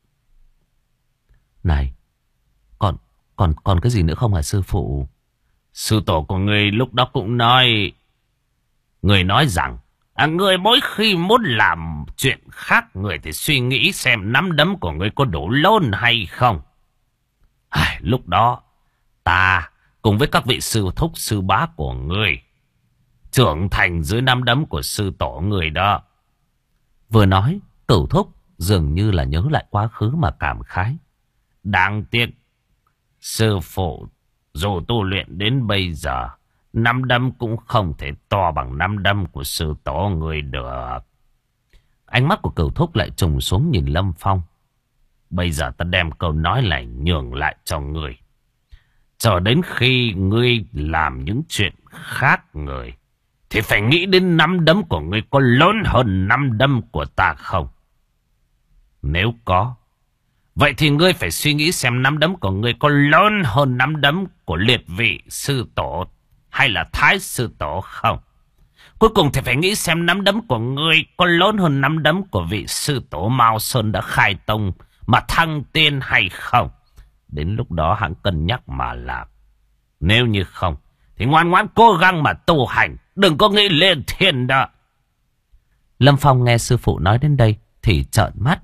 A: Này, còn cái gì nữa không hả sư phụ?
B: Sư tổ của ngươi lúc đó cũng nói. Người nói rằng người mỗi khi muốn làm chuyện khác, người thì suy nghĩ xem nắm đấm của người có đủ lớn hay không. Lúc đó ta cùng với các vị sư thúc sư bá của người trưởng thành dưới nắm đấm của sư tổ người đó.
A: Vừa nói, Cửu Thúc dường như là nhớ lại quá khứ mà cảm khái.
B: Đáng tiếc, sư phụ dù tu luyện đến bây giờ, nắm đấm cũng không thể to bằng nắm đấm của sư tổ người được.
A: Ánh mắt của Cửu Thúc lại trùng xuống nhìn Lâm Phong.
B: Bây giờ ta đem câu nói này nhường lại cho ngươi. Chờ đến khi ngươi làm những chuyện khác người, thì phải nghĩ đến nắm đấm của ngươi có lớn hơn nắm đấm của ta không? Nếu có, vậy thì ngươi phải suy nghĩ xem nắm đấm của ngươi có lớn hơn nắm đấm của liệt vị sư tổ hay là thái sư tổ không? Cuối cùng thì phải nghĩ xem nắm đấm của ngươi có lớn hơn nắm đấm của vị sư tổ Mao Sơn đã khai tông mà thăng tiên hay không. Đến lúc đó hãng cân nhắc mà làm. Nếu như không thì ngoan ngoãn cố gắng mà tu hành, đừng có nghĩ lên thiên đó.
A: Lâm Phong nghe sư phụ nói đến đây thì trợn mắt.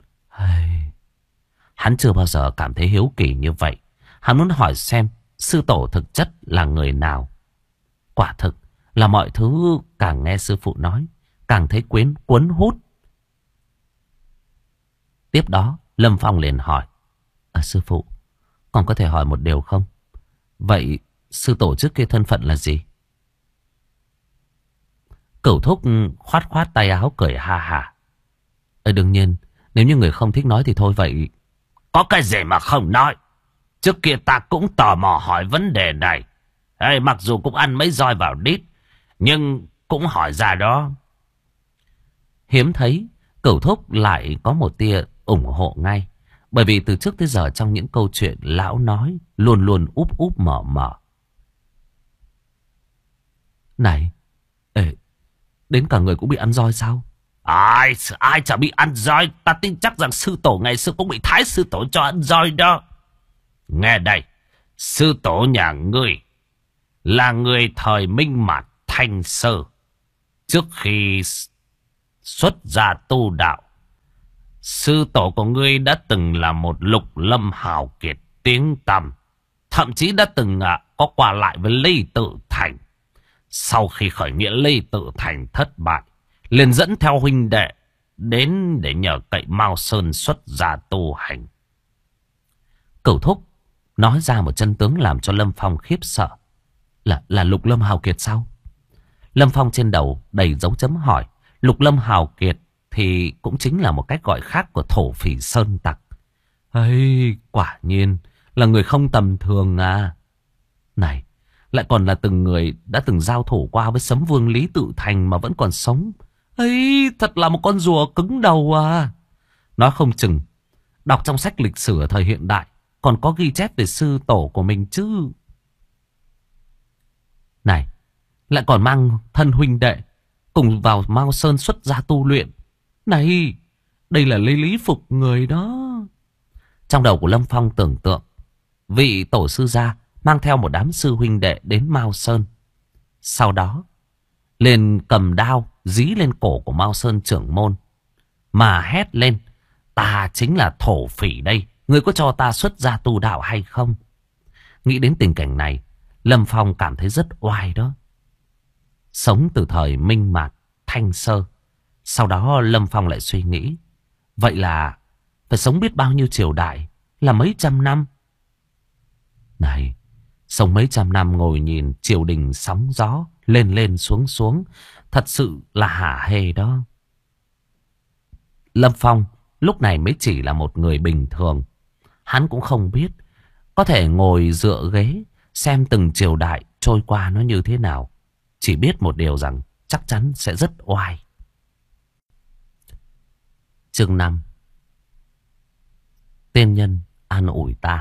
A: Hắn chưa bao giờ cảm thấy hiếu kỳ như vậy. Hắn muốn hỏi xem sư tổ thực chất là người nào. Quả thực là mọi thứ càng nghe sư phụ nói càng thấy cuốn hút. Tiếp đó Lâm Phong liền hỏi: sư phụ, con có thể hỏi một điều không? Vậy sư tổ trước kia thân phận là gì? Cửu Thúc khoát khoát tay áo cười ha hả. Đương nhiên, nếu như người không thích nói thì thôi vậy.
B: Có cái gì mà không nói? Trước kia ta cũng tò mò hỏi vấn đề này. Mặc dù cũng ăn mấy roi vào đít, nhưng cũng hỏi ra đó.
A: Hiếm thấy Cửu Thúc lại có một tia ủng hộ ngay. Bởi vì từ trước tới giờ trong những câu chuyện lão nói luôn luôn úp úp mở mở. Này, đến cả người cũng bị ăn roi sao?
B: Ai chả bị ăn roi. Ta tin chắc rằng sư tổ ngày xưa cũng bị thái sư tổ cho ăn roi đó. Nghe đây, sư tổ nhà ngươi là người thời Minh Mạt Thanh Sơ. Trước khi xuất gia tu đạo, sư tổ của ngươi đã từng là một lục lâm hào kiệt tiếng tăm. Thậm chí đã từng có qua lại với Ly Tự Thành. Sau khi khởi nghĩa Ly Tự Thành thất bại, liền dẫn theo huynh đệ đến để nhờ cậy Mao Sơn xuất gia tu hành.
A: Cửu Thúc nói ra một chân tướng làm cho Lâm Phong khiếp sợ. Là lục lâm hào kiệt sao? Lâm Phong trên đầu đầy dấu chấm hỏi. Lục lâm hào kiệt thì cũng chính là một cách gọi khác của thổ phỉ sơn tặc. Quả nhiên là người không tầm thường à. Này, lại còn là từng người đã từng giao thủ qua với Sấm Vương Lý Tự Thành mà vẫn còn sống. Thật là một con rùa cứng đầu à. Nói không chừng đọc trong sách lịch sử ở thời hiện đại còn có ghi chép về sư tổ của mình chứ. Này, lại còn mang thân huynh đệ cùng vào Mao Sơn xuất gia tu luyện. Này, đây là lấy lý phục người đó. Trong đầu của Lâm Phong tưởng tượng vị tổ sư gia mang theo một đám sư huynh đệ đến Mao Sơn. Sau đó liền cầm đao dí lên cổ của Mao Sơn trưởng môn mà hét lên: ta chính là thổ phỉ đây, ngươi có cho ta xuất gia tu đạo hay không? Nghĩ đến tình cảnh này, Lâm Phong cảm thấy rất oai đó. Sống từ thời Minh Mạt Thanh Sơ, sau đó Lâm Phong lại suy nghĩ, vậy là phải sống biết bao nhiêu triều đại, là mấy trăm năm. Này, sống mấy trăm năm ngồi nhìn triều đình sóng gió lên lên xuống xuống, thật sự là hả hê đó. Lâm Phong lúc này mới chỉ là một người bình thường. Hắn cũng không biết có thể ngồi dựa ghế xem từng triều đại trôi qua nó như thế nào. Chỉ biết một điều rằng chắc chắn sẽ rất oai. Chương 5. Tiên nhân an ủi ta.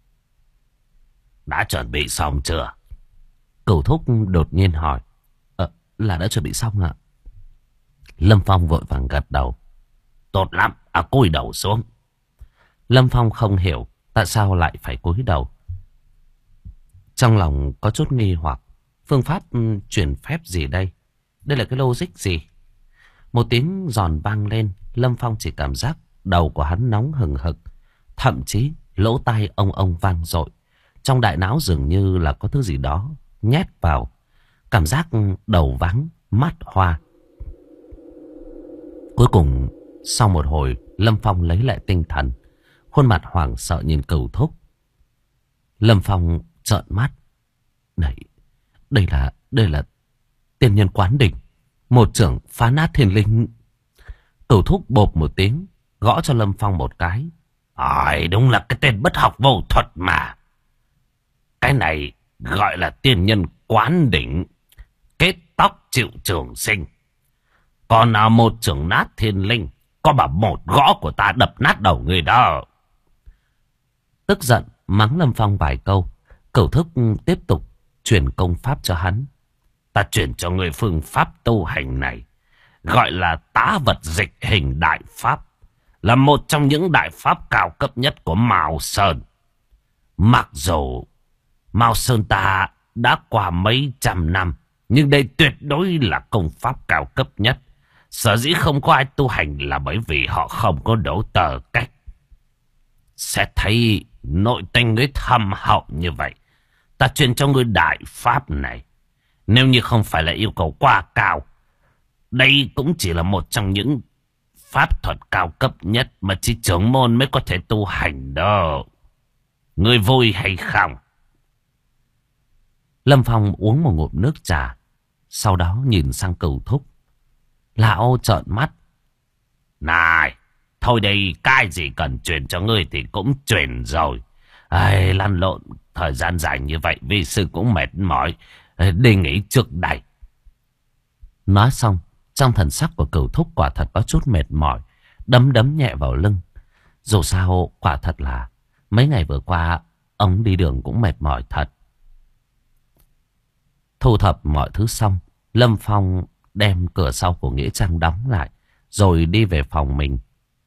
B: Đã chuẩn bị xong chưa?
A: Cửu Thúc đột nhiên hỏi. Là đã chuẩn bị xong ạ. Lâm Phong vội vàng gật đầu.
B: Tốt lắm, cúi đầu xuống.
A: Lâm Phong không hiểu tại sao lại phải cúi đầu. Trong lòng có chút nghi hoặc. Phương pháp chuyển phép gì đây? Đây là cái logic gì? Một tiếng giòn vang lên. Lâm Phong chỉ cảm giác đầu của hắn nóng hừng hực. Thậm chí lỗ tai ông vang dội. Trong đại não dường như là có thứ gì đó nhét vào. Cảm giác đầu váng, mắt hoa. Cuối cùng sau một hồi, Lâm Phong lấy lại tinh thần. Khuôn mặt hoảng sợ nhìn Cửu Thúc. Lâm Phong trợn mắt. Đây là tiên nhân Quán Đỉnh, một trưởng phá nát thiên linh. Cửu thúc bộp một tiếng, gõ cho Lâm Phong một cái.
B: Đúng là cái tên bất học vô thuật mà. Cái này gọi là tiên nhân quán đỉnh, kết tóc chịu trường sinh. Còn nào một trưởng nát thiên linh, có bảo một gõ của ta đập nát đầu người đó.
A: Tức giận mắng Lâm Phong vài câu, Cửu thúc tiếp tục truyền công pháp cho hắn.
B: Ta chuyển cho người phương pháp tu hành này, gọi là tá vật dịch hình đại pháp, là một trong những đại pháp cao cấp nhất của Mao Sơn. Mặc dù Mao Sơn ta đã qua mấy trăm năm, nhưng đây tuyệt đối là công pháp cao cấp nhất. Sở dĩ không có ai tu hành là bởi vì họ không có đủ tờ cách. Sẽ thấy nội tình người thâm hậu như vậy, ta truyền cho người đại pháp này. Nếu như không phải là yêu cầu quá cao, đây cũng chỉ là một trong những pháp thuật cao cấp nhất mà chỉ trưởng môn mới có thể tu hành đó. Người vui hay không?
A: Lâm Phong uống một ngụm nước trà, sau đó nhìn sang Cửu thúc. Lão trợn mắt.
B: Này, thôi đây, cái gì cần truyền cho ngươi thì cũng truyền rồi. Lăn lộn thời gian dài như vậy, vi sư cũng mệt mỏi, đi nghỉ trước đây.
A: Nói xong, trong thần sắc của Cửu thúc quả thật có chút mệt mỏi, đấm đấm nhẹ vào lưng. Dù sao, quả thật là mấy ngày vừa qua, ông đi đường cũng mệt mỏi thật. Thu thập mọi thứ xong, Lâm Phong đem cửa sau của nghĩa trang đóng lại, rồi đi về phòng mình.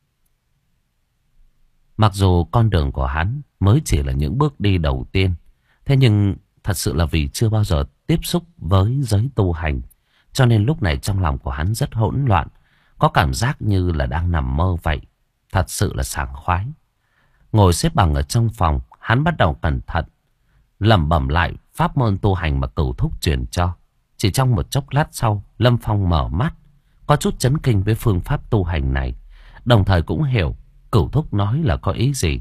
A: Mặc dù con đường của hắn mới chỉ là những bước đi đầu tiên, thế nhưng thật sự là vì chưa bao giờ tiếp xúc với giới tu hành, cho nên lúc này trong lòng của hắn rất hỗn loạn, có cảm giác như là đang nằm mơ vậy. Thật sự là sảng khoái. Ngồi xếp bằng ở trong phòng, hắn bắt đầu cẩn thận lẩm bẩm lại pháp môn tu hành mà Cửu thúc truyền cho. Chỉ trong một chốc lát sau, Lâm Phong mở mắt, có chút chấn kinh với phương pháp tu hành này, đồng thời cũng hiểu Cửu thúc nói là có ý gì.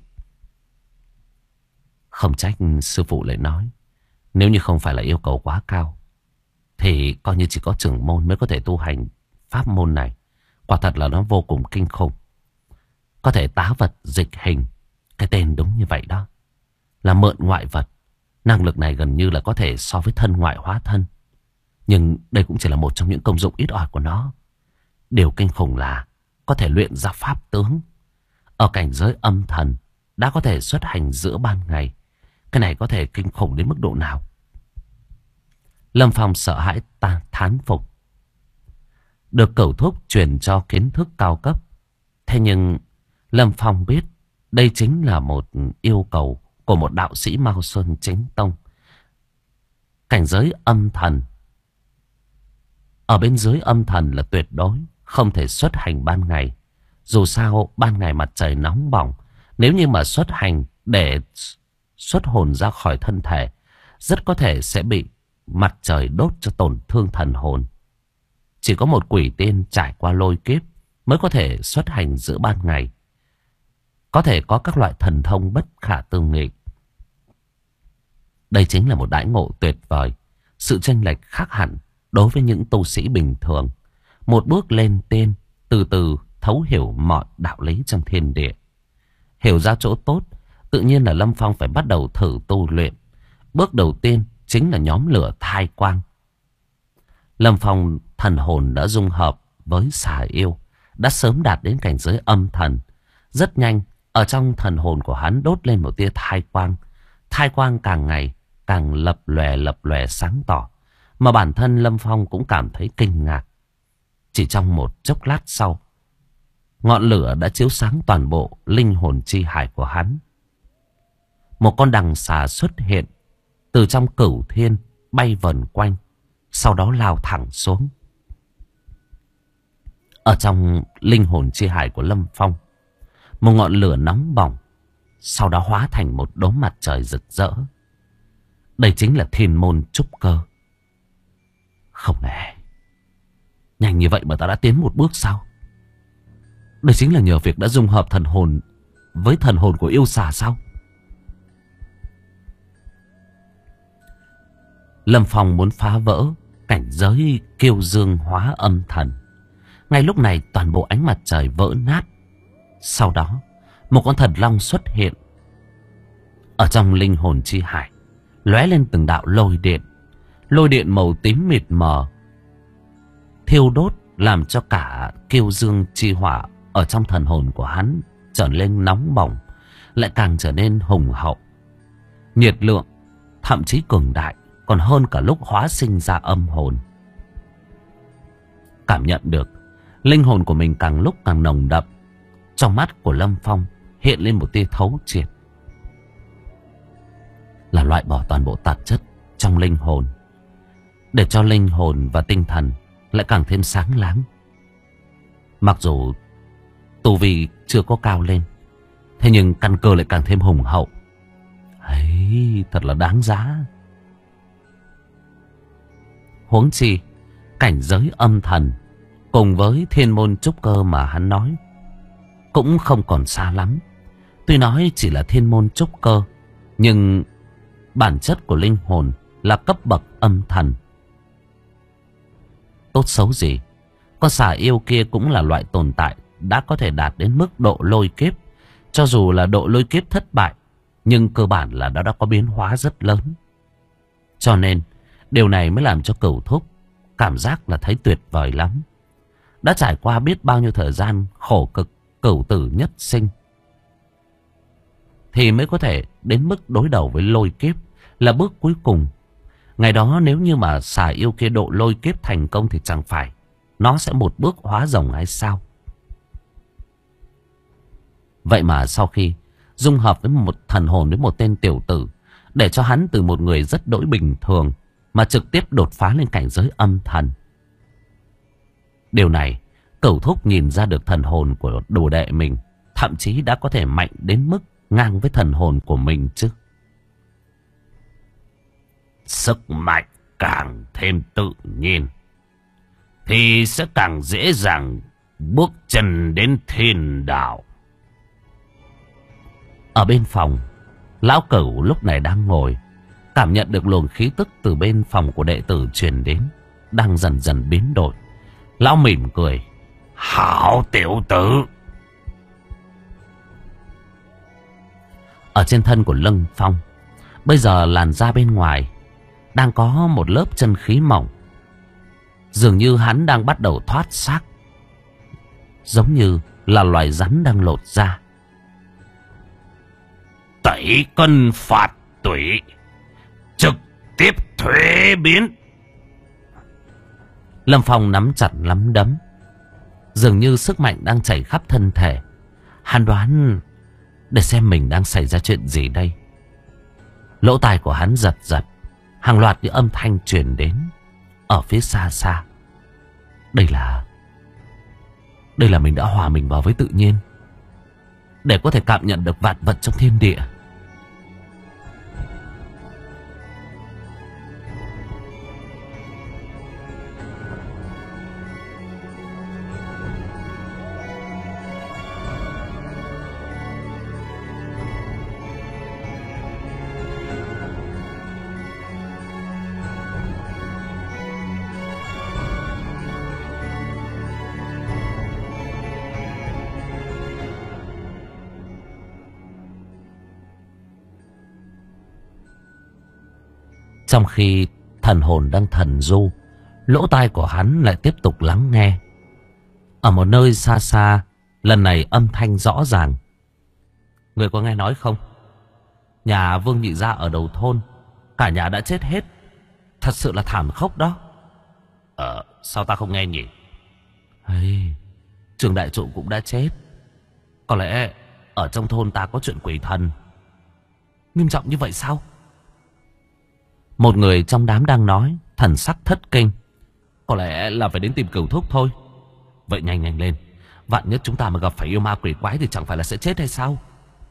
A: Không trách sư phụ lại nói, nếu như không phải là yêu cầu quá cao, thì coi như chỉ có trưởng môn mới có thể tu hành pháp môn này. Quả thật là nó vô cùng kinh khủng. Có thể tá vật dịch hình, cái tên đúng như vậy đó, là mượn ngoại vật. Năng lực này gần như là có thể so với thân ngoại hóa thân. Nhưng đây cũng chỉ là một trong những công dụng ít ỏi của nó. Điều kinh khủng là có thể luyện ra pháp tướng. Ở cảnh giới âm thần đã có thể xuất hành giữa ban ngày. Cái này có thể kinh khủng đến mức độ nào? Lâm Phong sợ hãi thán phục. Được Cửu thúc truyền cho kiến thức cao cấp, thế nhưng Lâm Phong biết đây chính là một yêu cầu của một đạo sĩ Mao Sơn chính tông. Cảnh giới âm thần, ở bên dưới âm thần là tuyệt đối không thể xuất hành ban ngày. Dù sao ban ngày mặt trời nóng bỏng, nếu như mà xuất hành để xuất hồn ra khỏi thân thể, rất có thể sẽ bị mặt trời đốt cho tổn thương thần hồn. Chỉ có một quỷ tiên trải qua lôi kiếp mới có thể xuất hành giữa ban ngày, có thể có các loại thần thông bất khả tư nghị. Đây chính là một đãi ngộ tuyệt vời. Sự chênh lệch khác hẳn đối với những tu sĩ bình thường. Một bước lên tiên, từ từ thấu hiểu mọi đạo lý trong thiên địa. Hiểu ra chỗ tốt, tự nhiên là Lâm Phong phải bắt đầu thử tu luyện. Bước đầu tiên chính là nhóm lửa thai quang. Lâm Phong thần hồn đã dung hợp với xà yêu, đã sớm đạt đến cảnh giới âm thần. Rất nhanh, ở trong thần hồn của hắn đốt lên một tia thai quang. Thai quang càng ngày càng lập lòe sáng tỏ, mà bản thân Lâm Phong cũng cảm thấy kinh ngạc. Chỉ trong một chốc lát sau, ngọn lửa đã chiếu sáng toàn bộ linh hồn chi hải của hắn. Một con đằng xà xuất hiện từ trong cửu thiên, bay vần quanh, sau đó lao thẳng xuống. Ở trong linh hồn chi hải của Lâm Phong, một ngọn lửa nóng bỏng, sau đó hóa thành một đốm mặt trời rực rỡ. Đây chính là thiên môn trúc cơ. Không ngờ nhanh như vậy mà ta đã tiến một bước sao? Đây chính là nhờ việc đã dung hợp thần hồn với thần hồn của yêu xà sao? Lâm Phong muốn phá vỡ cảnh giới kiêu dương hóa âm thần. Ngay lúc này toàn bộ ánh mặt trời vỡ nát. Sau đó một con thần long xuất hiện ở trong linh hồn chi hải, lóe lên từng đạo lôi điện. Lôi điện màu tím mịt mờ thiêu đốt, làm cho cả kiêu dương chi hỏa ở trong thần hồn của hắn trở nên nóng bỏng, lại càng trở nên hùng hậu. Nhiệt lượng thậm chí cường đại, còn hơn cả lúc hóa sinh ra âm hồn. Cảm nhận được linh hồn của mình càng lúc càng nồng đậm. Trong mắt của Lâm Phong hiện lên một tia thấu triệt, là loại bỏ toàn bộ tạp chất trong linh hồn, để cho linh hồn và tinh thần lại càng thêm sáng láng. Mặc dù tu vi chưa có cao lên, thế nhưng căn cơ lại càng thêm hùng hậu. Ấy, thật là đáng giá. Huống chi cảnh giới âm thần cùng với thiên môn trúc cơ mà hắn nói cũng không còn xa lắm. Tuy nói chỉ là thiên môn trúc cơ, nhưng bản chất của linh hồn là cấp bậc âm thần. Tốt xấu gì, con xà yêu kia cũng là loại tồn tại đã có thể đạt đến mức độ lôi kiếp. Cho dù là độ lôi kiếp thất bại, nhưng cơ bản là nó đã có biến hóa rất lớn. Cho nên điều này mới làm cho Cửu Thúc cảm giác là thấy tuyệt vời lắm. Đã trải qua biết bao nhiêu thời gian khổ cực cửu tử nhất sinh, thì mới có thể đến mức đối đầu với lôi kiếp, là bước cuối cùng. Ngày đó nếu như mà xà yêu kia độ lôi kiếp thành công thì chẳng phải nó sẽ một bước hóa rồng hay sao? Vậy mà sau khi dung hợp với một thần hồn với một tên tiểu tử, để cho hắn từ một người rất đỗi bình thường mà trực tiếp đột phá lên cảnh giới âm thần. Điều này Cửu Thúc nhìn ra được thần hồn của đồ đệ mình thậm chí đã có thể mạnh đến mức ngang với thần hồn của mình chứ.
B: Sức mạnh càng thêm tự nhiên thì sẽ càng dễ dàng bước chân đến thiên đạo.
A: Ở bên phòng, lão Cửu lúc này đang ngồi, cảm nhận được luồng khí tức từ bên phòng của đệ tử truyền đến, đang dần dần biến đổi. Lão mỉm cười.
B: Hảo tiểu tử.
A: Ở trên thân của Lâm Phong, bây giờ làn da bên ngoài đang có một lớp chân khí mỏng. Dường như hắn đang bắt đầu thoát xác, giống như là loài rắn đang lột da.
B: Tẩy cân phạt tủy, trực tiếp thuế biến.
A: Lâm Phong nắm chặt nắm đấm, dường như sức mạnh đang chảy khắp thân thể. Hắn đoán để xem mình đang xảy ra chuyện gì đây. Lỗ tai của hắn giật giật, hàng loạt những âm thanh truyền đến ở phía xa xa. Đây là mình đã hòa mình vào với tự nhiên, để có thể cảm nhận được vạn vật trong thiên địa. Trong khi thần hồn đang thần du, lỗ tai của hắn lại tiếp tục lắng nghe. Ở một nơi xa xa, lần này âm thanh rõ ràng. Người có nghe nói không? Nhà Vương Nhị Gia ở đầu thôn, cả nhà đã chết hết. Thật sự là thảm khốc đó.
B: Sao ta không nghe nhỉ?
A: Trường đại trụ cũng đã chết. Có lẽ ở trong thôn ta có chuyện quỷ thần. Nghiêm trọng như vậy sao? Một người trong đám đang nói, thần sắc thất kinh. Có lẽ là phải đến tìm Cửu Thúc thôi. Vậy nhanh nhanh lên, vạn nhất chúng ta mà gặp phải yêu ma quỷ quái thì chẳng phải là sẽ chết hay sao?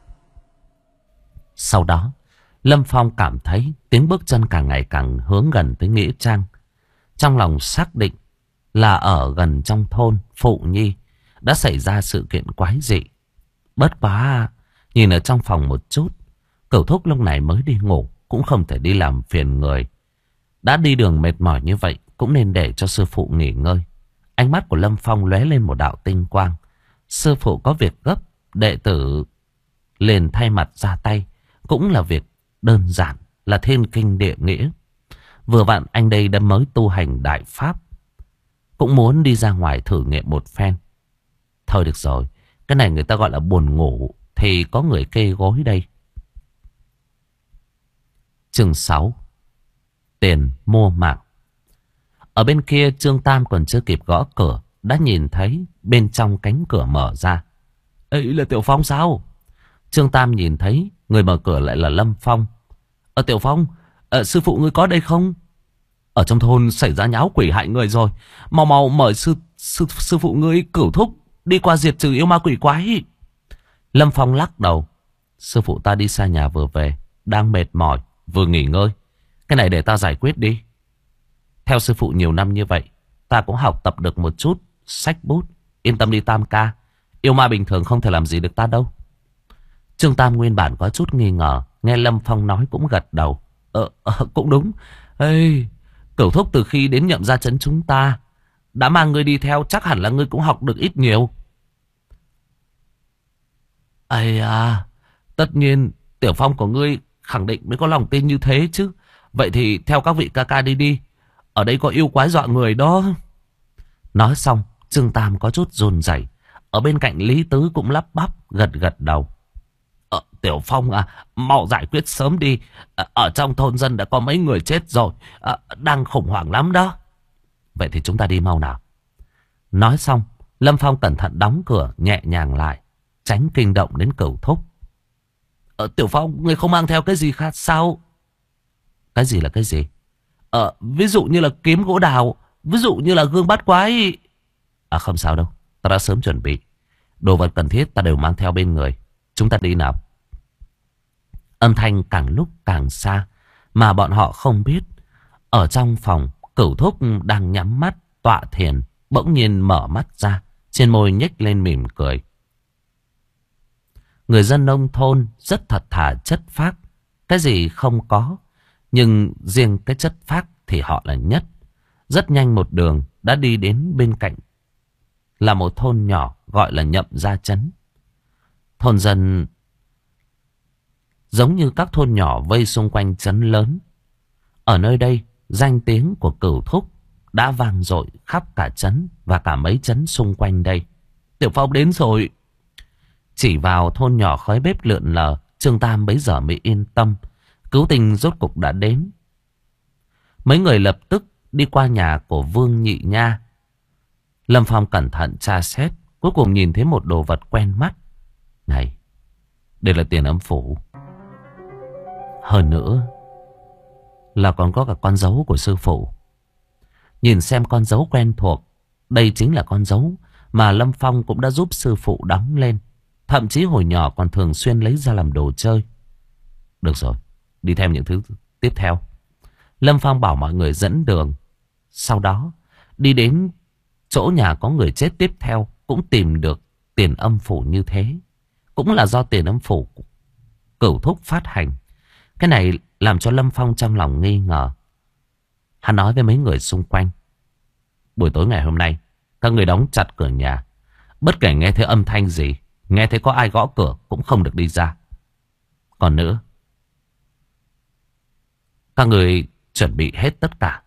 A: Sau đó Lâm Phong cảm thấy tiếng bước chân càng ngày càng hướng gần tới nghĩa trang. Trong lòng xác định là ở gần trong thôn Phụ Nhi đã xảy ra sự kiện quái dị. Bất quá nhìn ở trong phòng một chút, Cửu Thúc lúc này mới đi ngủ, cũng không thể đi làm phiền người. Đã đi đường mệt mỏi như vậy, cũng nên để cho sư phụ nghỉ ngơi. Ánh mắt của Lâm Phong lóe lên một đạo tinh quang. Sư phụ có việc gấp, đệ tử liền thay mặt ra tay. Cũng là việc đơn giản, là thiên kinh địa nghĩa. Vừa vặn anh đây đã mới tu hành đại pháp, cũng muốn đi ra ngoài thử nghiệm một phen. Thôi được rồi, cái này người ta gọi là buồn ngủ, thì có người kê gối đây. Chương 6. Tiền mua mạng. Ở bên kia Trương Tam còn chưa kịp gõ cửa, đã nhìn thấy bên trong cánh cửa mở ra. Ấy là Tiểu Phong sao? Trương Tam nhìn thấy người mở cửa lại là Lâm Phong. Tiểu Phong, sư phụ ngươi có đây không? Ở trong thôn xảy ra nháo quỷ hại người rồi. Mau mau mời sư phụ ngươi Cửu thúc đi qua diệt trừ yêu ma quỷ quái. Lâm Phong lắc đầu. Sư phụ ta đi xa nhà vừa về, đang mệt mỏi, vừa nghỉ ngơi. Cái này để ta giải quyết đi. Theo sư phụ nhiều năm như vậy, ta cũng học tập được một chút sách bút. Yên tâm đi Tam ca, yêu ma bình thường không thể làm gì được ta đâu. Trương Tam nguyên bản có chút nghi ngờ, nghe Lâm Phong nói cũng gật đầu. Cũng đúng. Ê, Cửu thúc từ khi đến nhậm gia trấn chúng ta đã mang ngươi đi theo, chắc hẳn là ngươi cũng học được ít nhiều. Ây à, tất nhiên Tiểu Phong của ngươi khẳng định mới có lòng tin như thế chứ. Vậy thì theo các vị ca ca đi đi, ở đây có yêu quái dọa người đó. Nói xong Trương Tam có chút run rẩy. Ở bên cạnh Lý Tứ cũng lắp bắp gật gật đầu. Tiểu Phong à, mau giải quyết sớm đi. Ở trong thôn dân đã có mấy người chết rồi, đang khủng hoảng lắm đó. Vậy thì chúng ta đi mau nào. Nói xong Lâm Phong cẩn thận đóng cửa nhẹ nhàng lại, tránh kinh động đến Cửu thúc. Tiểu Phong, người không mang theo cái gì khác sao? Cái gì là cái gì? Ví dụ như là kiếm gỗ đào, ví dụ như là gương bát quái. Không sao đâu, ta đã sớm chuẩn bị. Đồ vật cần thiết ta đều mang theo bên người. Chúng ta đi nào. Âm thanh càng lúc càng xa, mà bọn họ không biết. Ở trong phòng, Cửu thúc đang nhắm mắt tọa thiền, bỗng nhiên mở mắt ra, trên môi nhếch lên mỉm cười. Người dân nông thôn rất thật thà chất phác, cái gì không có, nhưng riêng cái chất phác thì họ là nhất. Rất nhanh một đường đã đi đến bên cạnh là một thôn nhỏ gọi là Nhậm Gia Trấn. Thôn dân giống như các thôn nhỏ vây xung quanh trấn lớn. Ở nơi đây, danh tiếng của Cửu thúc đã vang dội khắp cả trấn và cả mấy trấn xung quanh đây. Tiểu Phong đến rồi. Chỉ vào thôn nhỏ khói bếp lượn lờ, Trương Tam bấy giờ mới yên tâm. Cứu tinh rốt cục đã đến. Mấy người lập tức đi qua nhà của Vương Nhị Nha. Lâm Phong cẩn thận tra xét, cuối cùng nhìn thấy một đồ vật quen mắt. Này, đây là tiền âm phủ. Hơn nữa là còn có cả con dấu của sư phụ. Nhìn xem con dấu quen thuộc, đây chính là con dấu mà Lâm Phong cũng đã giúp sư phụ đóng lên. Thậm chí hồi nhỏ còn thường xuyên lấy ra làm đồ chơi. Được rồi, đi thêm những thứ tiếp theo. Lâm Phong bảo mọi người dẫn đường. Sau đó đi đến chỗ nhà có người chết tiếp theo, cũng tìm được tiền âm phủ như thế. Cũng là do tiền âm phủ Cửu thúc phát hành. Cái này làm cho Lâm Phong trong lòng nghi ngờ. Hắn nói với mấy người xung quanh. Buổi tối ngày hôm nay, các người đóng chặt cửa nhà. Bất kể nghe thấy âm thanh gì, nghe thấy có ai gõ cửa cũng không được đi ra. Còn nữa, các người chuẩn bị hết tất cả.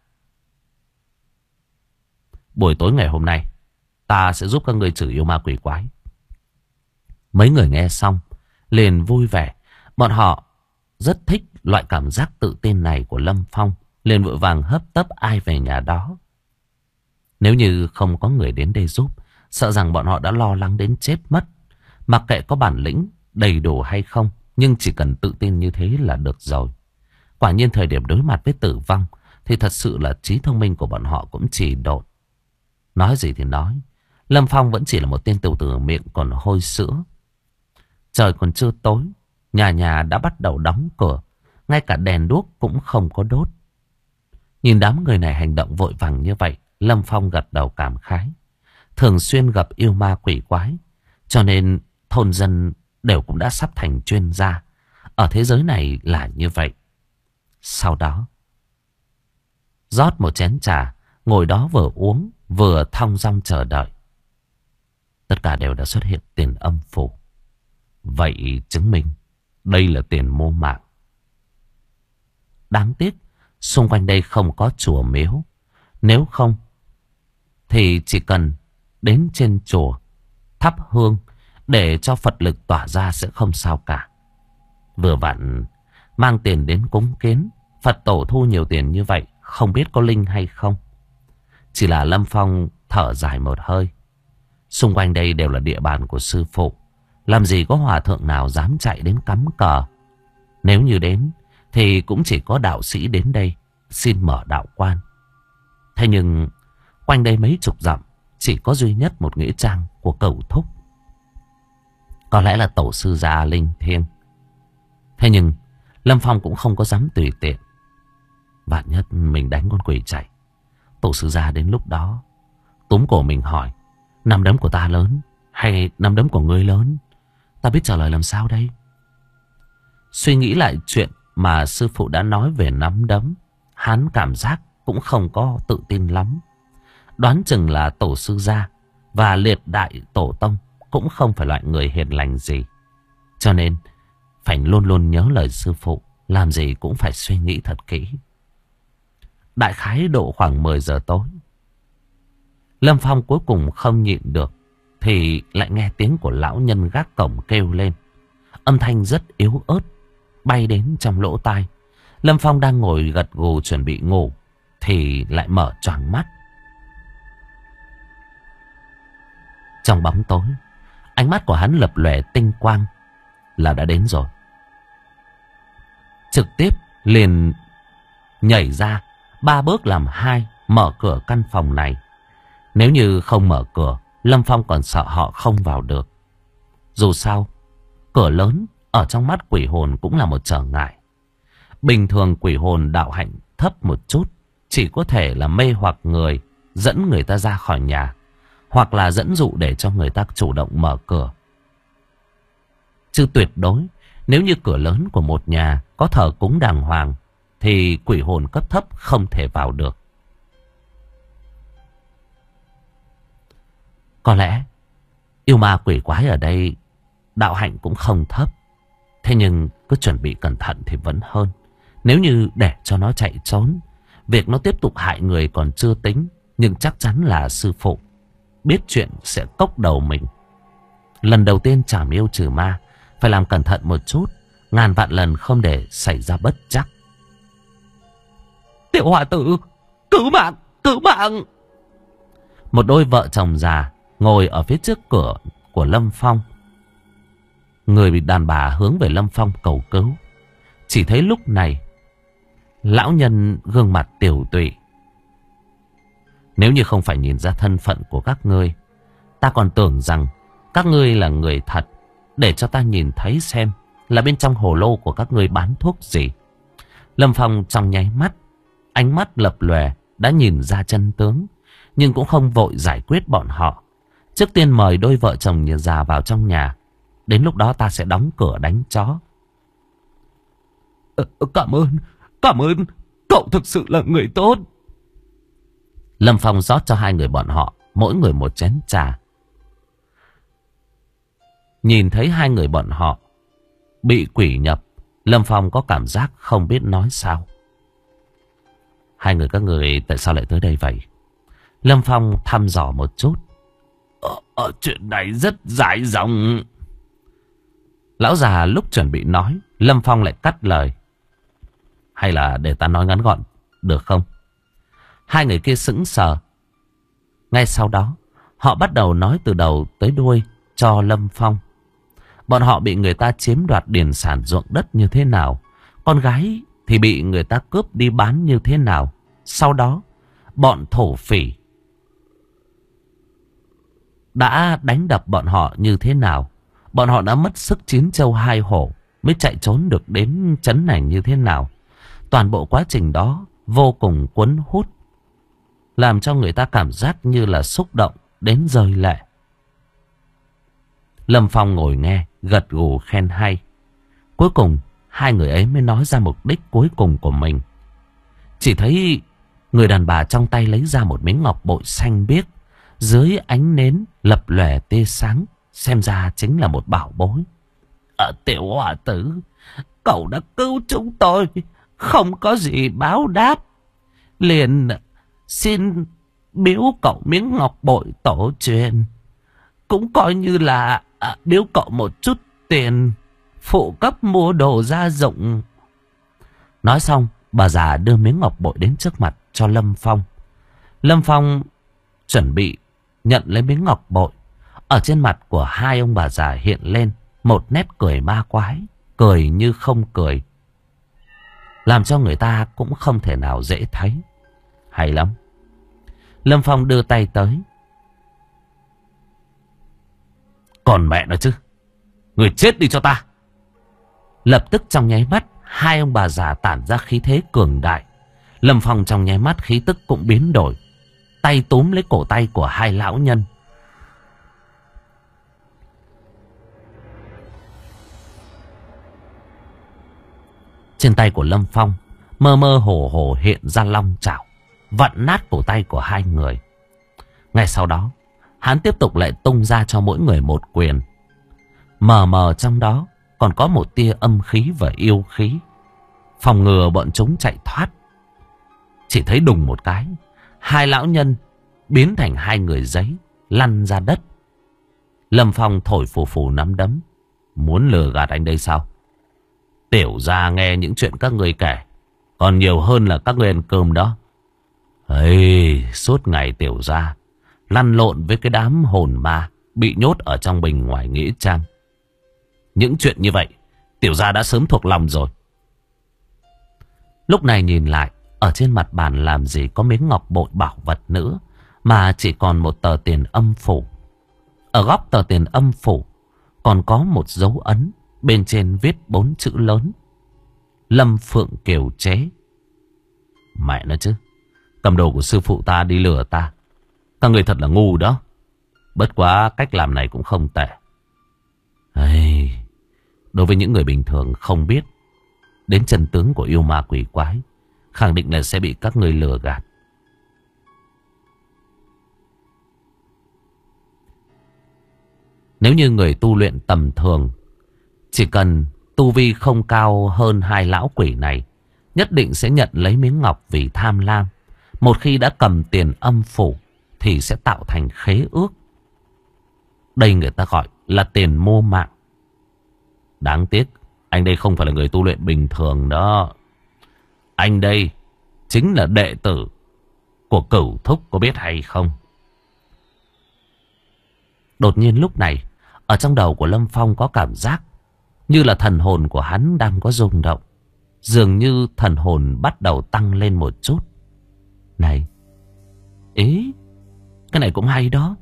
A: Buổi tối ngày hôm nay, ta sẽ giúp các người trừ yêu ma quỷ quái. Mấy người nghe xong liền vui vẻ. Bọn họ rất thích loại cảm giác tự tin này của Lâm Phong, liền vội vàng hấp tấp ai về nhà đó. Nếu như không có người đến đây giúp, sợ rằng bọn họ đã lo lắng đến chết mất. Mặc kệ có bản lĩnh đầy đủ hay không, nhưng chỉ cần tự tin như thế là được rồi. Quả nhiên thời điểm đối mặt với tử vong thì thật sự là trí thông minh của bọn họ cũng chỉ độn. Nói gì thì nói, Lâm Phong vẫn chỉ là một tên tiểu tử miệng còn hôi sữa. Trời còn chưa tối, nhà nhà đã bắt đầu đóng cửa, ngay cả đèn đuốc cũng không có đốt. Nhìn đám người này hành động vội vàng như vậy, Lâm Phong gật đầu cảm khái. Thường xuyên gặp yêu ma quỷ quái, cho nên thôn dân đều cũng đã sắp thành chuyên gia. Ở thế giới này là như vậy. Sau đó rót một chén trà, ngồi đó vừa uống vừa thong dong chờ đợi. Tất cả đều đã xuất hiện tiền âm phủ. Vậy chứng minh đây là tiền mua mạng. Đáng tiếc xung quanh đây không có chùa miếu. Nếu không thì chỉ cần đến trên chùa thắp hương để cho Phật lực tỏa ra sẽ không sao cả. Vừa vặn mang tiền đến cúng kiến. Phật tổ thu nhiều tiền như vậy không biết có linh hay không. Chỉ là Lâm Phong thở dài một hơi. Xung quanh đây đều là địa bàn của sư phụ. Làm gì có hòa thượng nào dám chạy đến cắm cờ. Nếu như đến thì cũng chỉ có đạo sĩ đến đây xin mở đạo quan. Thế nhưng quanh đây mấy chục dặm chỉ có duy nhất một nghĩa trang của Cẩu Thúc. Có lẽ là tổ sư gia linh thiêng. Thế nhưng Lâm Phong cũng không có dám tùy tiện. Vạn nhất mình đánh con quỷ chạy, tổ sư gia đến lúc đó túm cổ mình hỏi: nắm đấm của ta lớn hay nắm đấm của ngươi lớn? Ta biết trả lời làm sao đây? Suy nghĩ lại chuyện mà sư phụ đã nói về nắm đấm, hắn cảm giác cũng không có tự tin lắm. Đoán chừng là tổ sư gia và liệt đại tổ tông cũng không phải loại người hiền lành gì. Cho nên phải luôn luôn nhớ lời sư phụ, làm gì cũng phải suy nghĩ thật kỹ. Đại khái độ khoảng 10 giờ tối, Lâm Phong cuối cùng không nhịn được thì lại nghe tiếng của lão nhân gác cổng kêu lên. Âm thanh rất yếu ớt bay đến trong lỗ tai. Lâm Phong đang ngồi gật gù chuẩn bị ngủ thì lại mở choàng mắt. Trong bóng tối, ánh mắt của hắn lập lòe tinh quang là đã đến rồi. Trực tiếp liền nhảy ra 3 bước làm 2 mở cửa căn phòng này. Nếu như không mở cửa, Lâm Phong còn sợ họ không vào được. Dù sao, cửa lớn ở trong mắt quỷ hồn cũng là một trở ngại. Bình thường quỷ hồn đạo hạnh thấp một chút, chỉ có thể là mê hoặc người, dẫn người ta ra khỏi nhà, hoặc là dẫn dụ để cho người ta chủ động mở cửa. Chứ tuyệt đối, nếu như cửa lớn của một nhà có thờ cúng đàng hoàng, thì quỷ hồn cấp thấp không thể vào được. Có lẽ yêu ma quỷ quái ở đây đạo hạnh cũng không thấp. Thế nhưng cứ chuẩn bị cẩn thận thì vẫn hơn. Nếu như để cho nó chạy trốn, việc nó tiếp tục hại người còn chưa tính, nhưng chắc chắn là sư phụ biết chuyện sẽ cốc đầu mình. Lần đầu tiên trảm yêu trừ ma, phải làm cẩn thận một chút, ngàn vạn lần không để xảy ra bất trắc. Tiểu hòa tử, cứu mạng, cứu mạng! Một đôi vợ chồng già ngồi ở phía trước cửa của Lâm Phong. Người bị đàn bà hướng về Lâm Phong cầu cứu. Chỉ thấy lúc này lão nhân gương mặt tiểu tụy. Nếu như không phải nhìn ra thân phận của các ngươi, ta còn tưởng rằng các ngươi là người thật, để cho ta nhìn thấy xem là bên trong hồ lô của các ngươi bán thuốc gì. Lâm Phong trong nháy mắt, ánh mắt lập lòe đã nhìn ra chân tướng, nhưng cũng không vội giải quyết bọn họ. Trước tiên mời đôi vợ chồng nhà già vào trong nhà. Đến lúc đó ta sẽ đóng cửa đánh chó. Cảm ơn, cậu thực sự là người tốt. Lâm Phong rót cho hai người bọn họ mỗi người một chén trà. Nhìn thấy hai người bọn họ bị quỷ nhập, Lâm Phong có cảm giác không biết nói sao. Hai người các người tại sao lại tới đây vậy? Lâm Phong thăm dò một chút. Chuyện này rất dài dòng. Lão già lúc chuẩn bị nói, Lâm Phong lại cắt lời. Hay là để ta nói ngắn gọn, được không? Hai người kia sững sờ. Ngay sau đó, họ bắt đầu nói từ đầu tới đuôi cho Lâm Phong. Bọn họ bị người ta chiếm đoạt điền sản ruộng đất như thế nào, con gái thì bị người ta cướp đi bán như thế nào. Sau đó, bọn thổ phỉ đã đánh đập bọn họ như thế nào. Bọn họ đã mất sức chín châu hai hổ mới chạy trốn được đến trấn này như thế nào. Toàn bộ quá trình đó vô cùng cuốn hút, làm cho người ta cảm giác như là xúc động đến rơi lệ. Lâm Phong ngồi nghe, gật gù khen hay. Cuối cùng hai người ấy mới nói ra mục đích cuối cùng của mình. Chỉ thấy Người đàn bà trong tay lấy ra một miếng ngọc bội xanh biếc, dưới ánh nến lập lòe tia sáng, xem ra chính là một bảo bối. Tiểu hòa tử, cậu đã cứu chúng tôi, không có gì báo đáp, liền xin biếu cậu miếng ngọc bội tổ truyền, cũng coi như là biếu cậu một chút tiền phụ cấp mua đồ gia dụng. Nói xong, bà già đưa miếng ngọc bội đến trước mặt cho Lâm Phong. Lâm Phong chuẩn bị nhận lấy miếng ngọc bội. Ở trên mặt của hai ông bà già hiện lên một nét cười ma quái, cười như không cười, làm cho người ta cũng không thể nào dễ thấy. Hay lắm. Lâm Phong đưa tay tới. Còn mẹ nó chứ, người chết đi cho ta. Lập tức trong nháy mắt, hai ông bà già tản ra khí thế cường đại. Lâm Phong trong nháy mắt khí tức cũng biến đổi, tay túm lấy cổ tay của hai lão nhân. Trên tay của Lâm Phong mơ mơ hồ hồ hiện ra long chảo, vặn nát cổ tay của hai người. Ngay sau đó, hắn tiếp tục lại tung ra cho mỗi người một quyền. Mờ mờ trong đó còn có một tia âm khí và yêu khí, phòng ngừa bọn chúng chạy thoát. Chỉ thấy đùng một cái, hai lão nhân biến thành hai người giấy, lăn ra đất. Lâm Phong thổi phù phù nắm đấm. Muốn lừa gạt anh đây sao? Tiểu gia nghe những chuyện các người kể còn nhiều hơn là các người ăn cơm đó. Suốt ngày tiểu gia lăn lộn với cái đám hồn ma bị nhốt ở trong bình ngoài nghĩa trang. Những chuyện như vậy tiểu gia đã sớm thuộc lòng rồi. Lúc này nhìn lại, ở trên mặt bàn làm gì có miếng ngọc bội bảo vật nữa, mà chỉ còn một tờ tiền âm phủ. Ở góc tờ tiền âm phủ còn có một dấu ấn, bên trên viết 4 chữ lớn: Lâm Phượng Kiều Chế. Mẹ nó chứ, cầm đồ của sư phụ ta đi lừa ta. Các người thật là ngu đó. Bất quá cách làm này cũng không tệ. Đối với những người bình thường không biết đến chân tướng của yêu ma quỷ quái, khẳng định là sẽ bị các người lừa gạt. Nếu như người tu luyện tầm thường, chỉ cần tu vi không cao hơn hai lão quỷ này, nhất định sẽ nhận lấy miếng ngọc vì tham lam. Một khi đã cầm tiền âm phủ thì sẽ tạo thành khế ước. Đây người ta gọi là tiền mua mạng. Đáng tiếc anh đây không phải là người tu luyện bình thường đó. Anh đây chính là đệ tử của Cửu Thúc, có biết hay không? Đột nhiên lúc này, ở trong đầu của Lâm Phong có cảm giác như là thần hồn của hắn đang có rung động. Dường như thần hồn bắt đầu tăng lên một chút. Này, cái này cũng hay đó.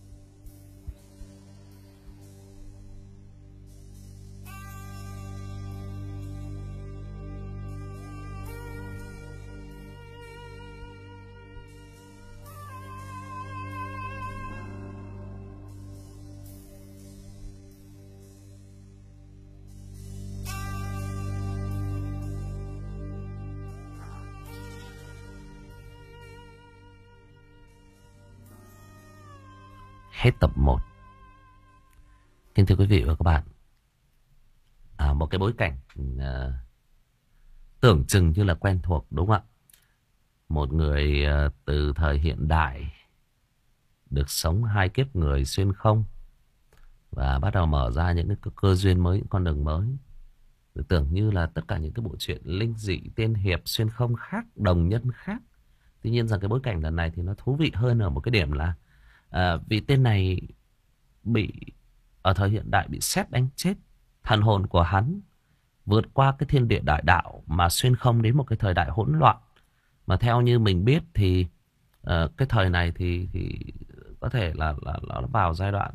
A: Hết tập 1. Kính thưa quý vị và các bạn, một cái bối cảnh tưởng chừng như là quen thuộc, đúng không ạ? Một người từ thời hiện đại được sống hai kiếp người xuyên không và bắt đầu mở ra những cái cơ duyên mới, những con đường mới. Tưởng như là tất cả những cái bộ truyện linh dị, tiên hiệp, xuyên không khác, đồng nhân khác. Tuy nhiên rằng cái bối cảnh lần này thì nó thú vị hơn ở một cái điểm là vì tên này bị ở thời hiện đại bị sét đánh chết. Thần hồn của hắn vượt qua cái thiên địa đại đạo mà xuyên không đến một cái thời đại hỗn loạn. Mà theo như mình biết thì cái thời này thì có thể là nó vào giai đoạn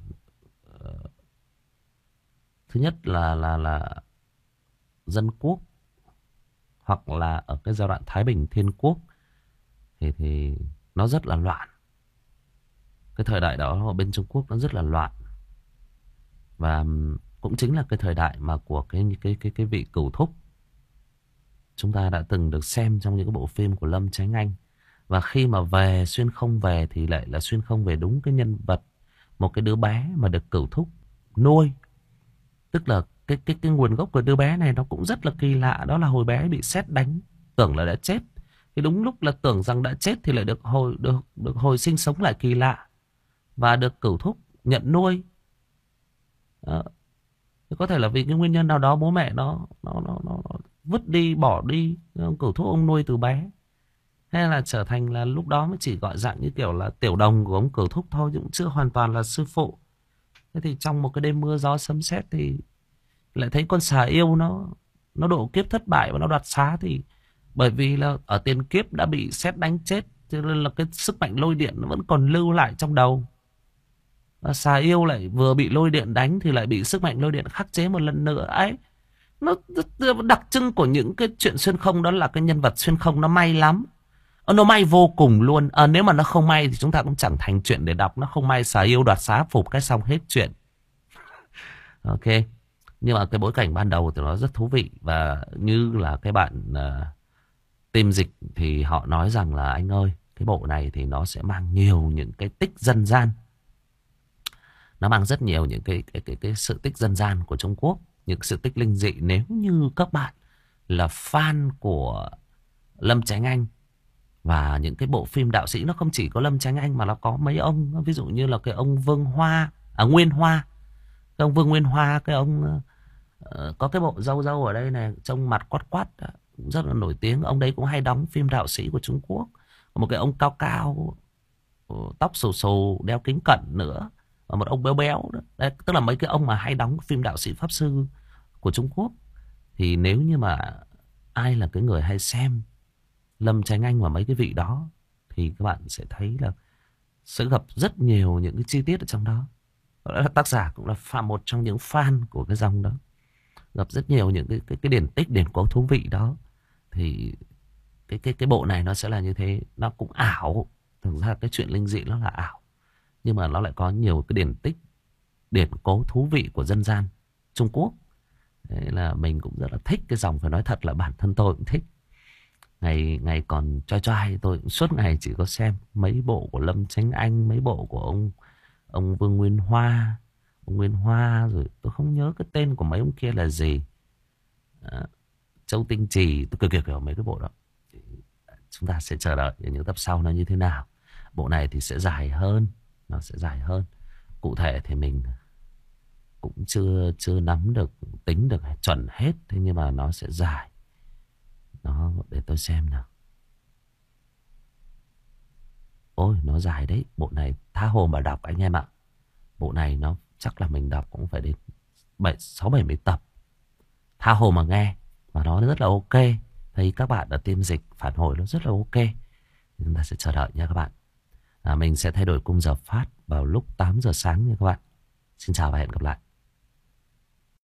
A: thứ nhất là dân quốc, hoặc là ở cái giai đoạn Thái Bình Thiên Quốc thì nó rất là loạn. Cái thời đại đó ở bên Trung Quốc nó rất là loạn. Và cũng chính là cái thời đại mà của cái vị Cửu Thúc chúng ta đã từng được xem trong những cái bộ phim của Lâm Chánh Anh. Và khi mà về xuyên không về thì lại là xuyên không về đúng cái nhân vật, một cái đứa bé mà được cửu thúc nuôi. Tức là cái nguồn gốc của đứa bé này nó cũng rất là kỳ lạ. Đó là hồi bé bị sét đánh, tưởng là đã chết. Thì đúng lúc là tưởng rằng đã chết thì lại được hồi sinh sống lại, kỳ lạ. Và được cửu thúc nhận nuôi. Đó. Có thể là vì cái nguyên nhân nào đó bố mẹ nó vứt đi, bỏ đi. Ông cửu thúc ông nuôi từ bé. Hay là trở thành là lúc đó mới chỉ gọi dạng như kiểu là tiểu đồng của ông cửu thúc thôi, cũng chưa hoàn toàn là sư phụ. Thế thì trong một cái đêm mưa gió sấm sét thì lại thấy con xà yêu nó độ kiếp thất bại và nó đoạt xá. Thì bởi vì là ở tiền kiếp đã bị sét đánh chết, cho nên là cái sức mạnh lôi điện nó vẫn còn lưu lại trong đầu. Và xà yêu lại vừa bị lôi điện đánh thì lại bị sức mạnh lôi điện khắc chế một lần nữa ấy. Nó đặc trưng của những cái chuyện xuyên không đó là cái nhân vật xuyên không nó may lắm. Nó may vô cùng luôn. Nếu mà nó không may thì chúng ta cũng chẳng thành chuyện để đọc. Nó không may xà yêu đoạt xá phục cái xong hết chuyện. Ok. Nhưng mà cái bối cảnh ban đầu thì nó rất thú vị. Và như là cái bạn Tim Dịch thì họ nói rằng là anh ơi, cái bộ này thì nó sẽ mang nhiều những cái tích dân gian. Nó mang rất nhiều những cái sự tích dân gian của Trung Quốc, những sự tích linh dị. Nếu như các bạn là fan của Lâm Chánh Anh và những cái bộ phim đạo sĩ, nó không chỉ có Lâm Chánh Anh mà nó có mấy ông, ví dụ như là cái ông Vương Hoa, Nguyên Hoa, cái ông Vương Nguyên Hoa, cái ông có cái bộ râu râu ở đây này, trông mặt quát quát, cũng rất là nổi tiếng. Ông đấy cũng hay đóng phim đạo sĩ của Trung Quốc. Một cái ông cao cao, tóc xù xù, đeo kính cận nữa, và một ông béo béo đó. Đấy, tức là mấy cái ông mà hay đóng phim đạo sĩ pháp sư của Trung Quốc. Thì nếu như mà ai là cái người hay xem Lâm Chánh Anh và mấy cái vị đó thì các bạn sẽ thấy là sẽ gặp rất nhiều những cái chi tiết ở trong đó. Tác giả cũng là một trong những fan của cái dòng đó, gặp rất nhiều những cái điển tích, điển cố thú vị đó. Thì cái bộ này nó sẽ là như thế. Nó cũng ảo. Thực ra cái chuyện linh dị nó là ảo, nhưng mà nó lại có nhiều cái điển tích, điển cố thú vị của dân gian Trung Quốc. Thế là mình cũng rất là thích cái dòng. Phải nói thật là bản thân tôi cũng thích. Ngày còn choi tôi cũng suốt ngày chỉ có xem mấy bộ của Lâm Chánh Anh, mấy bộ của ông Vương Nguyên Hoa, ông Nguyên Hoa, rồi tôi không nhớ cái tên của mấy ông kia là gì. Châu Tinh Trì, tôi kiểu mấy cái bộ đó. Chúng ta sẽ chờ đợi những tập sau nó như thế nào. Bộ này thì sẽ dài hơn, nó sẽ dài hơn. Cụ thể thì mình cũng chưa nắm được, tính được chuẩn hết. Thế nhưng mà nó sẽ dài. Nó để tôi xem nào. Ôi nó dài đấy. Bộ này tha hồ mà đọc anh em ạ. Bộ này nó chắc là mình đọc cũng phải đến 6-70 tập. Tha hồ mà nghe. Mà nó rất là ok. Thấy các bạn ở Tim Dịch phản hồi nó rất là ok. Chúng ta sẽ chờ đợi nha các bạn. Mình sẽ thay đổi khung giờ phát vào lúc 8 giờ sáng nha các bạn. Xin chào và hẹn gặp lại.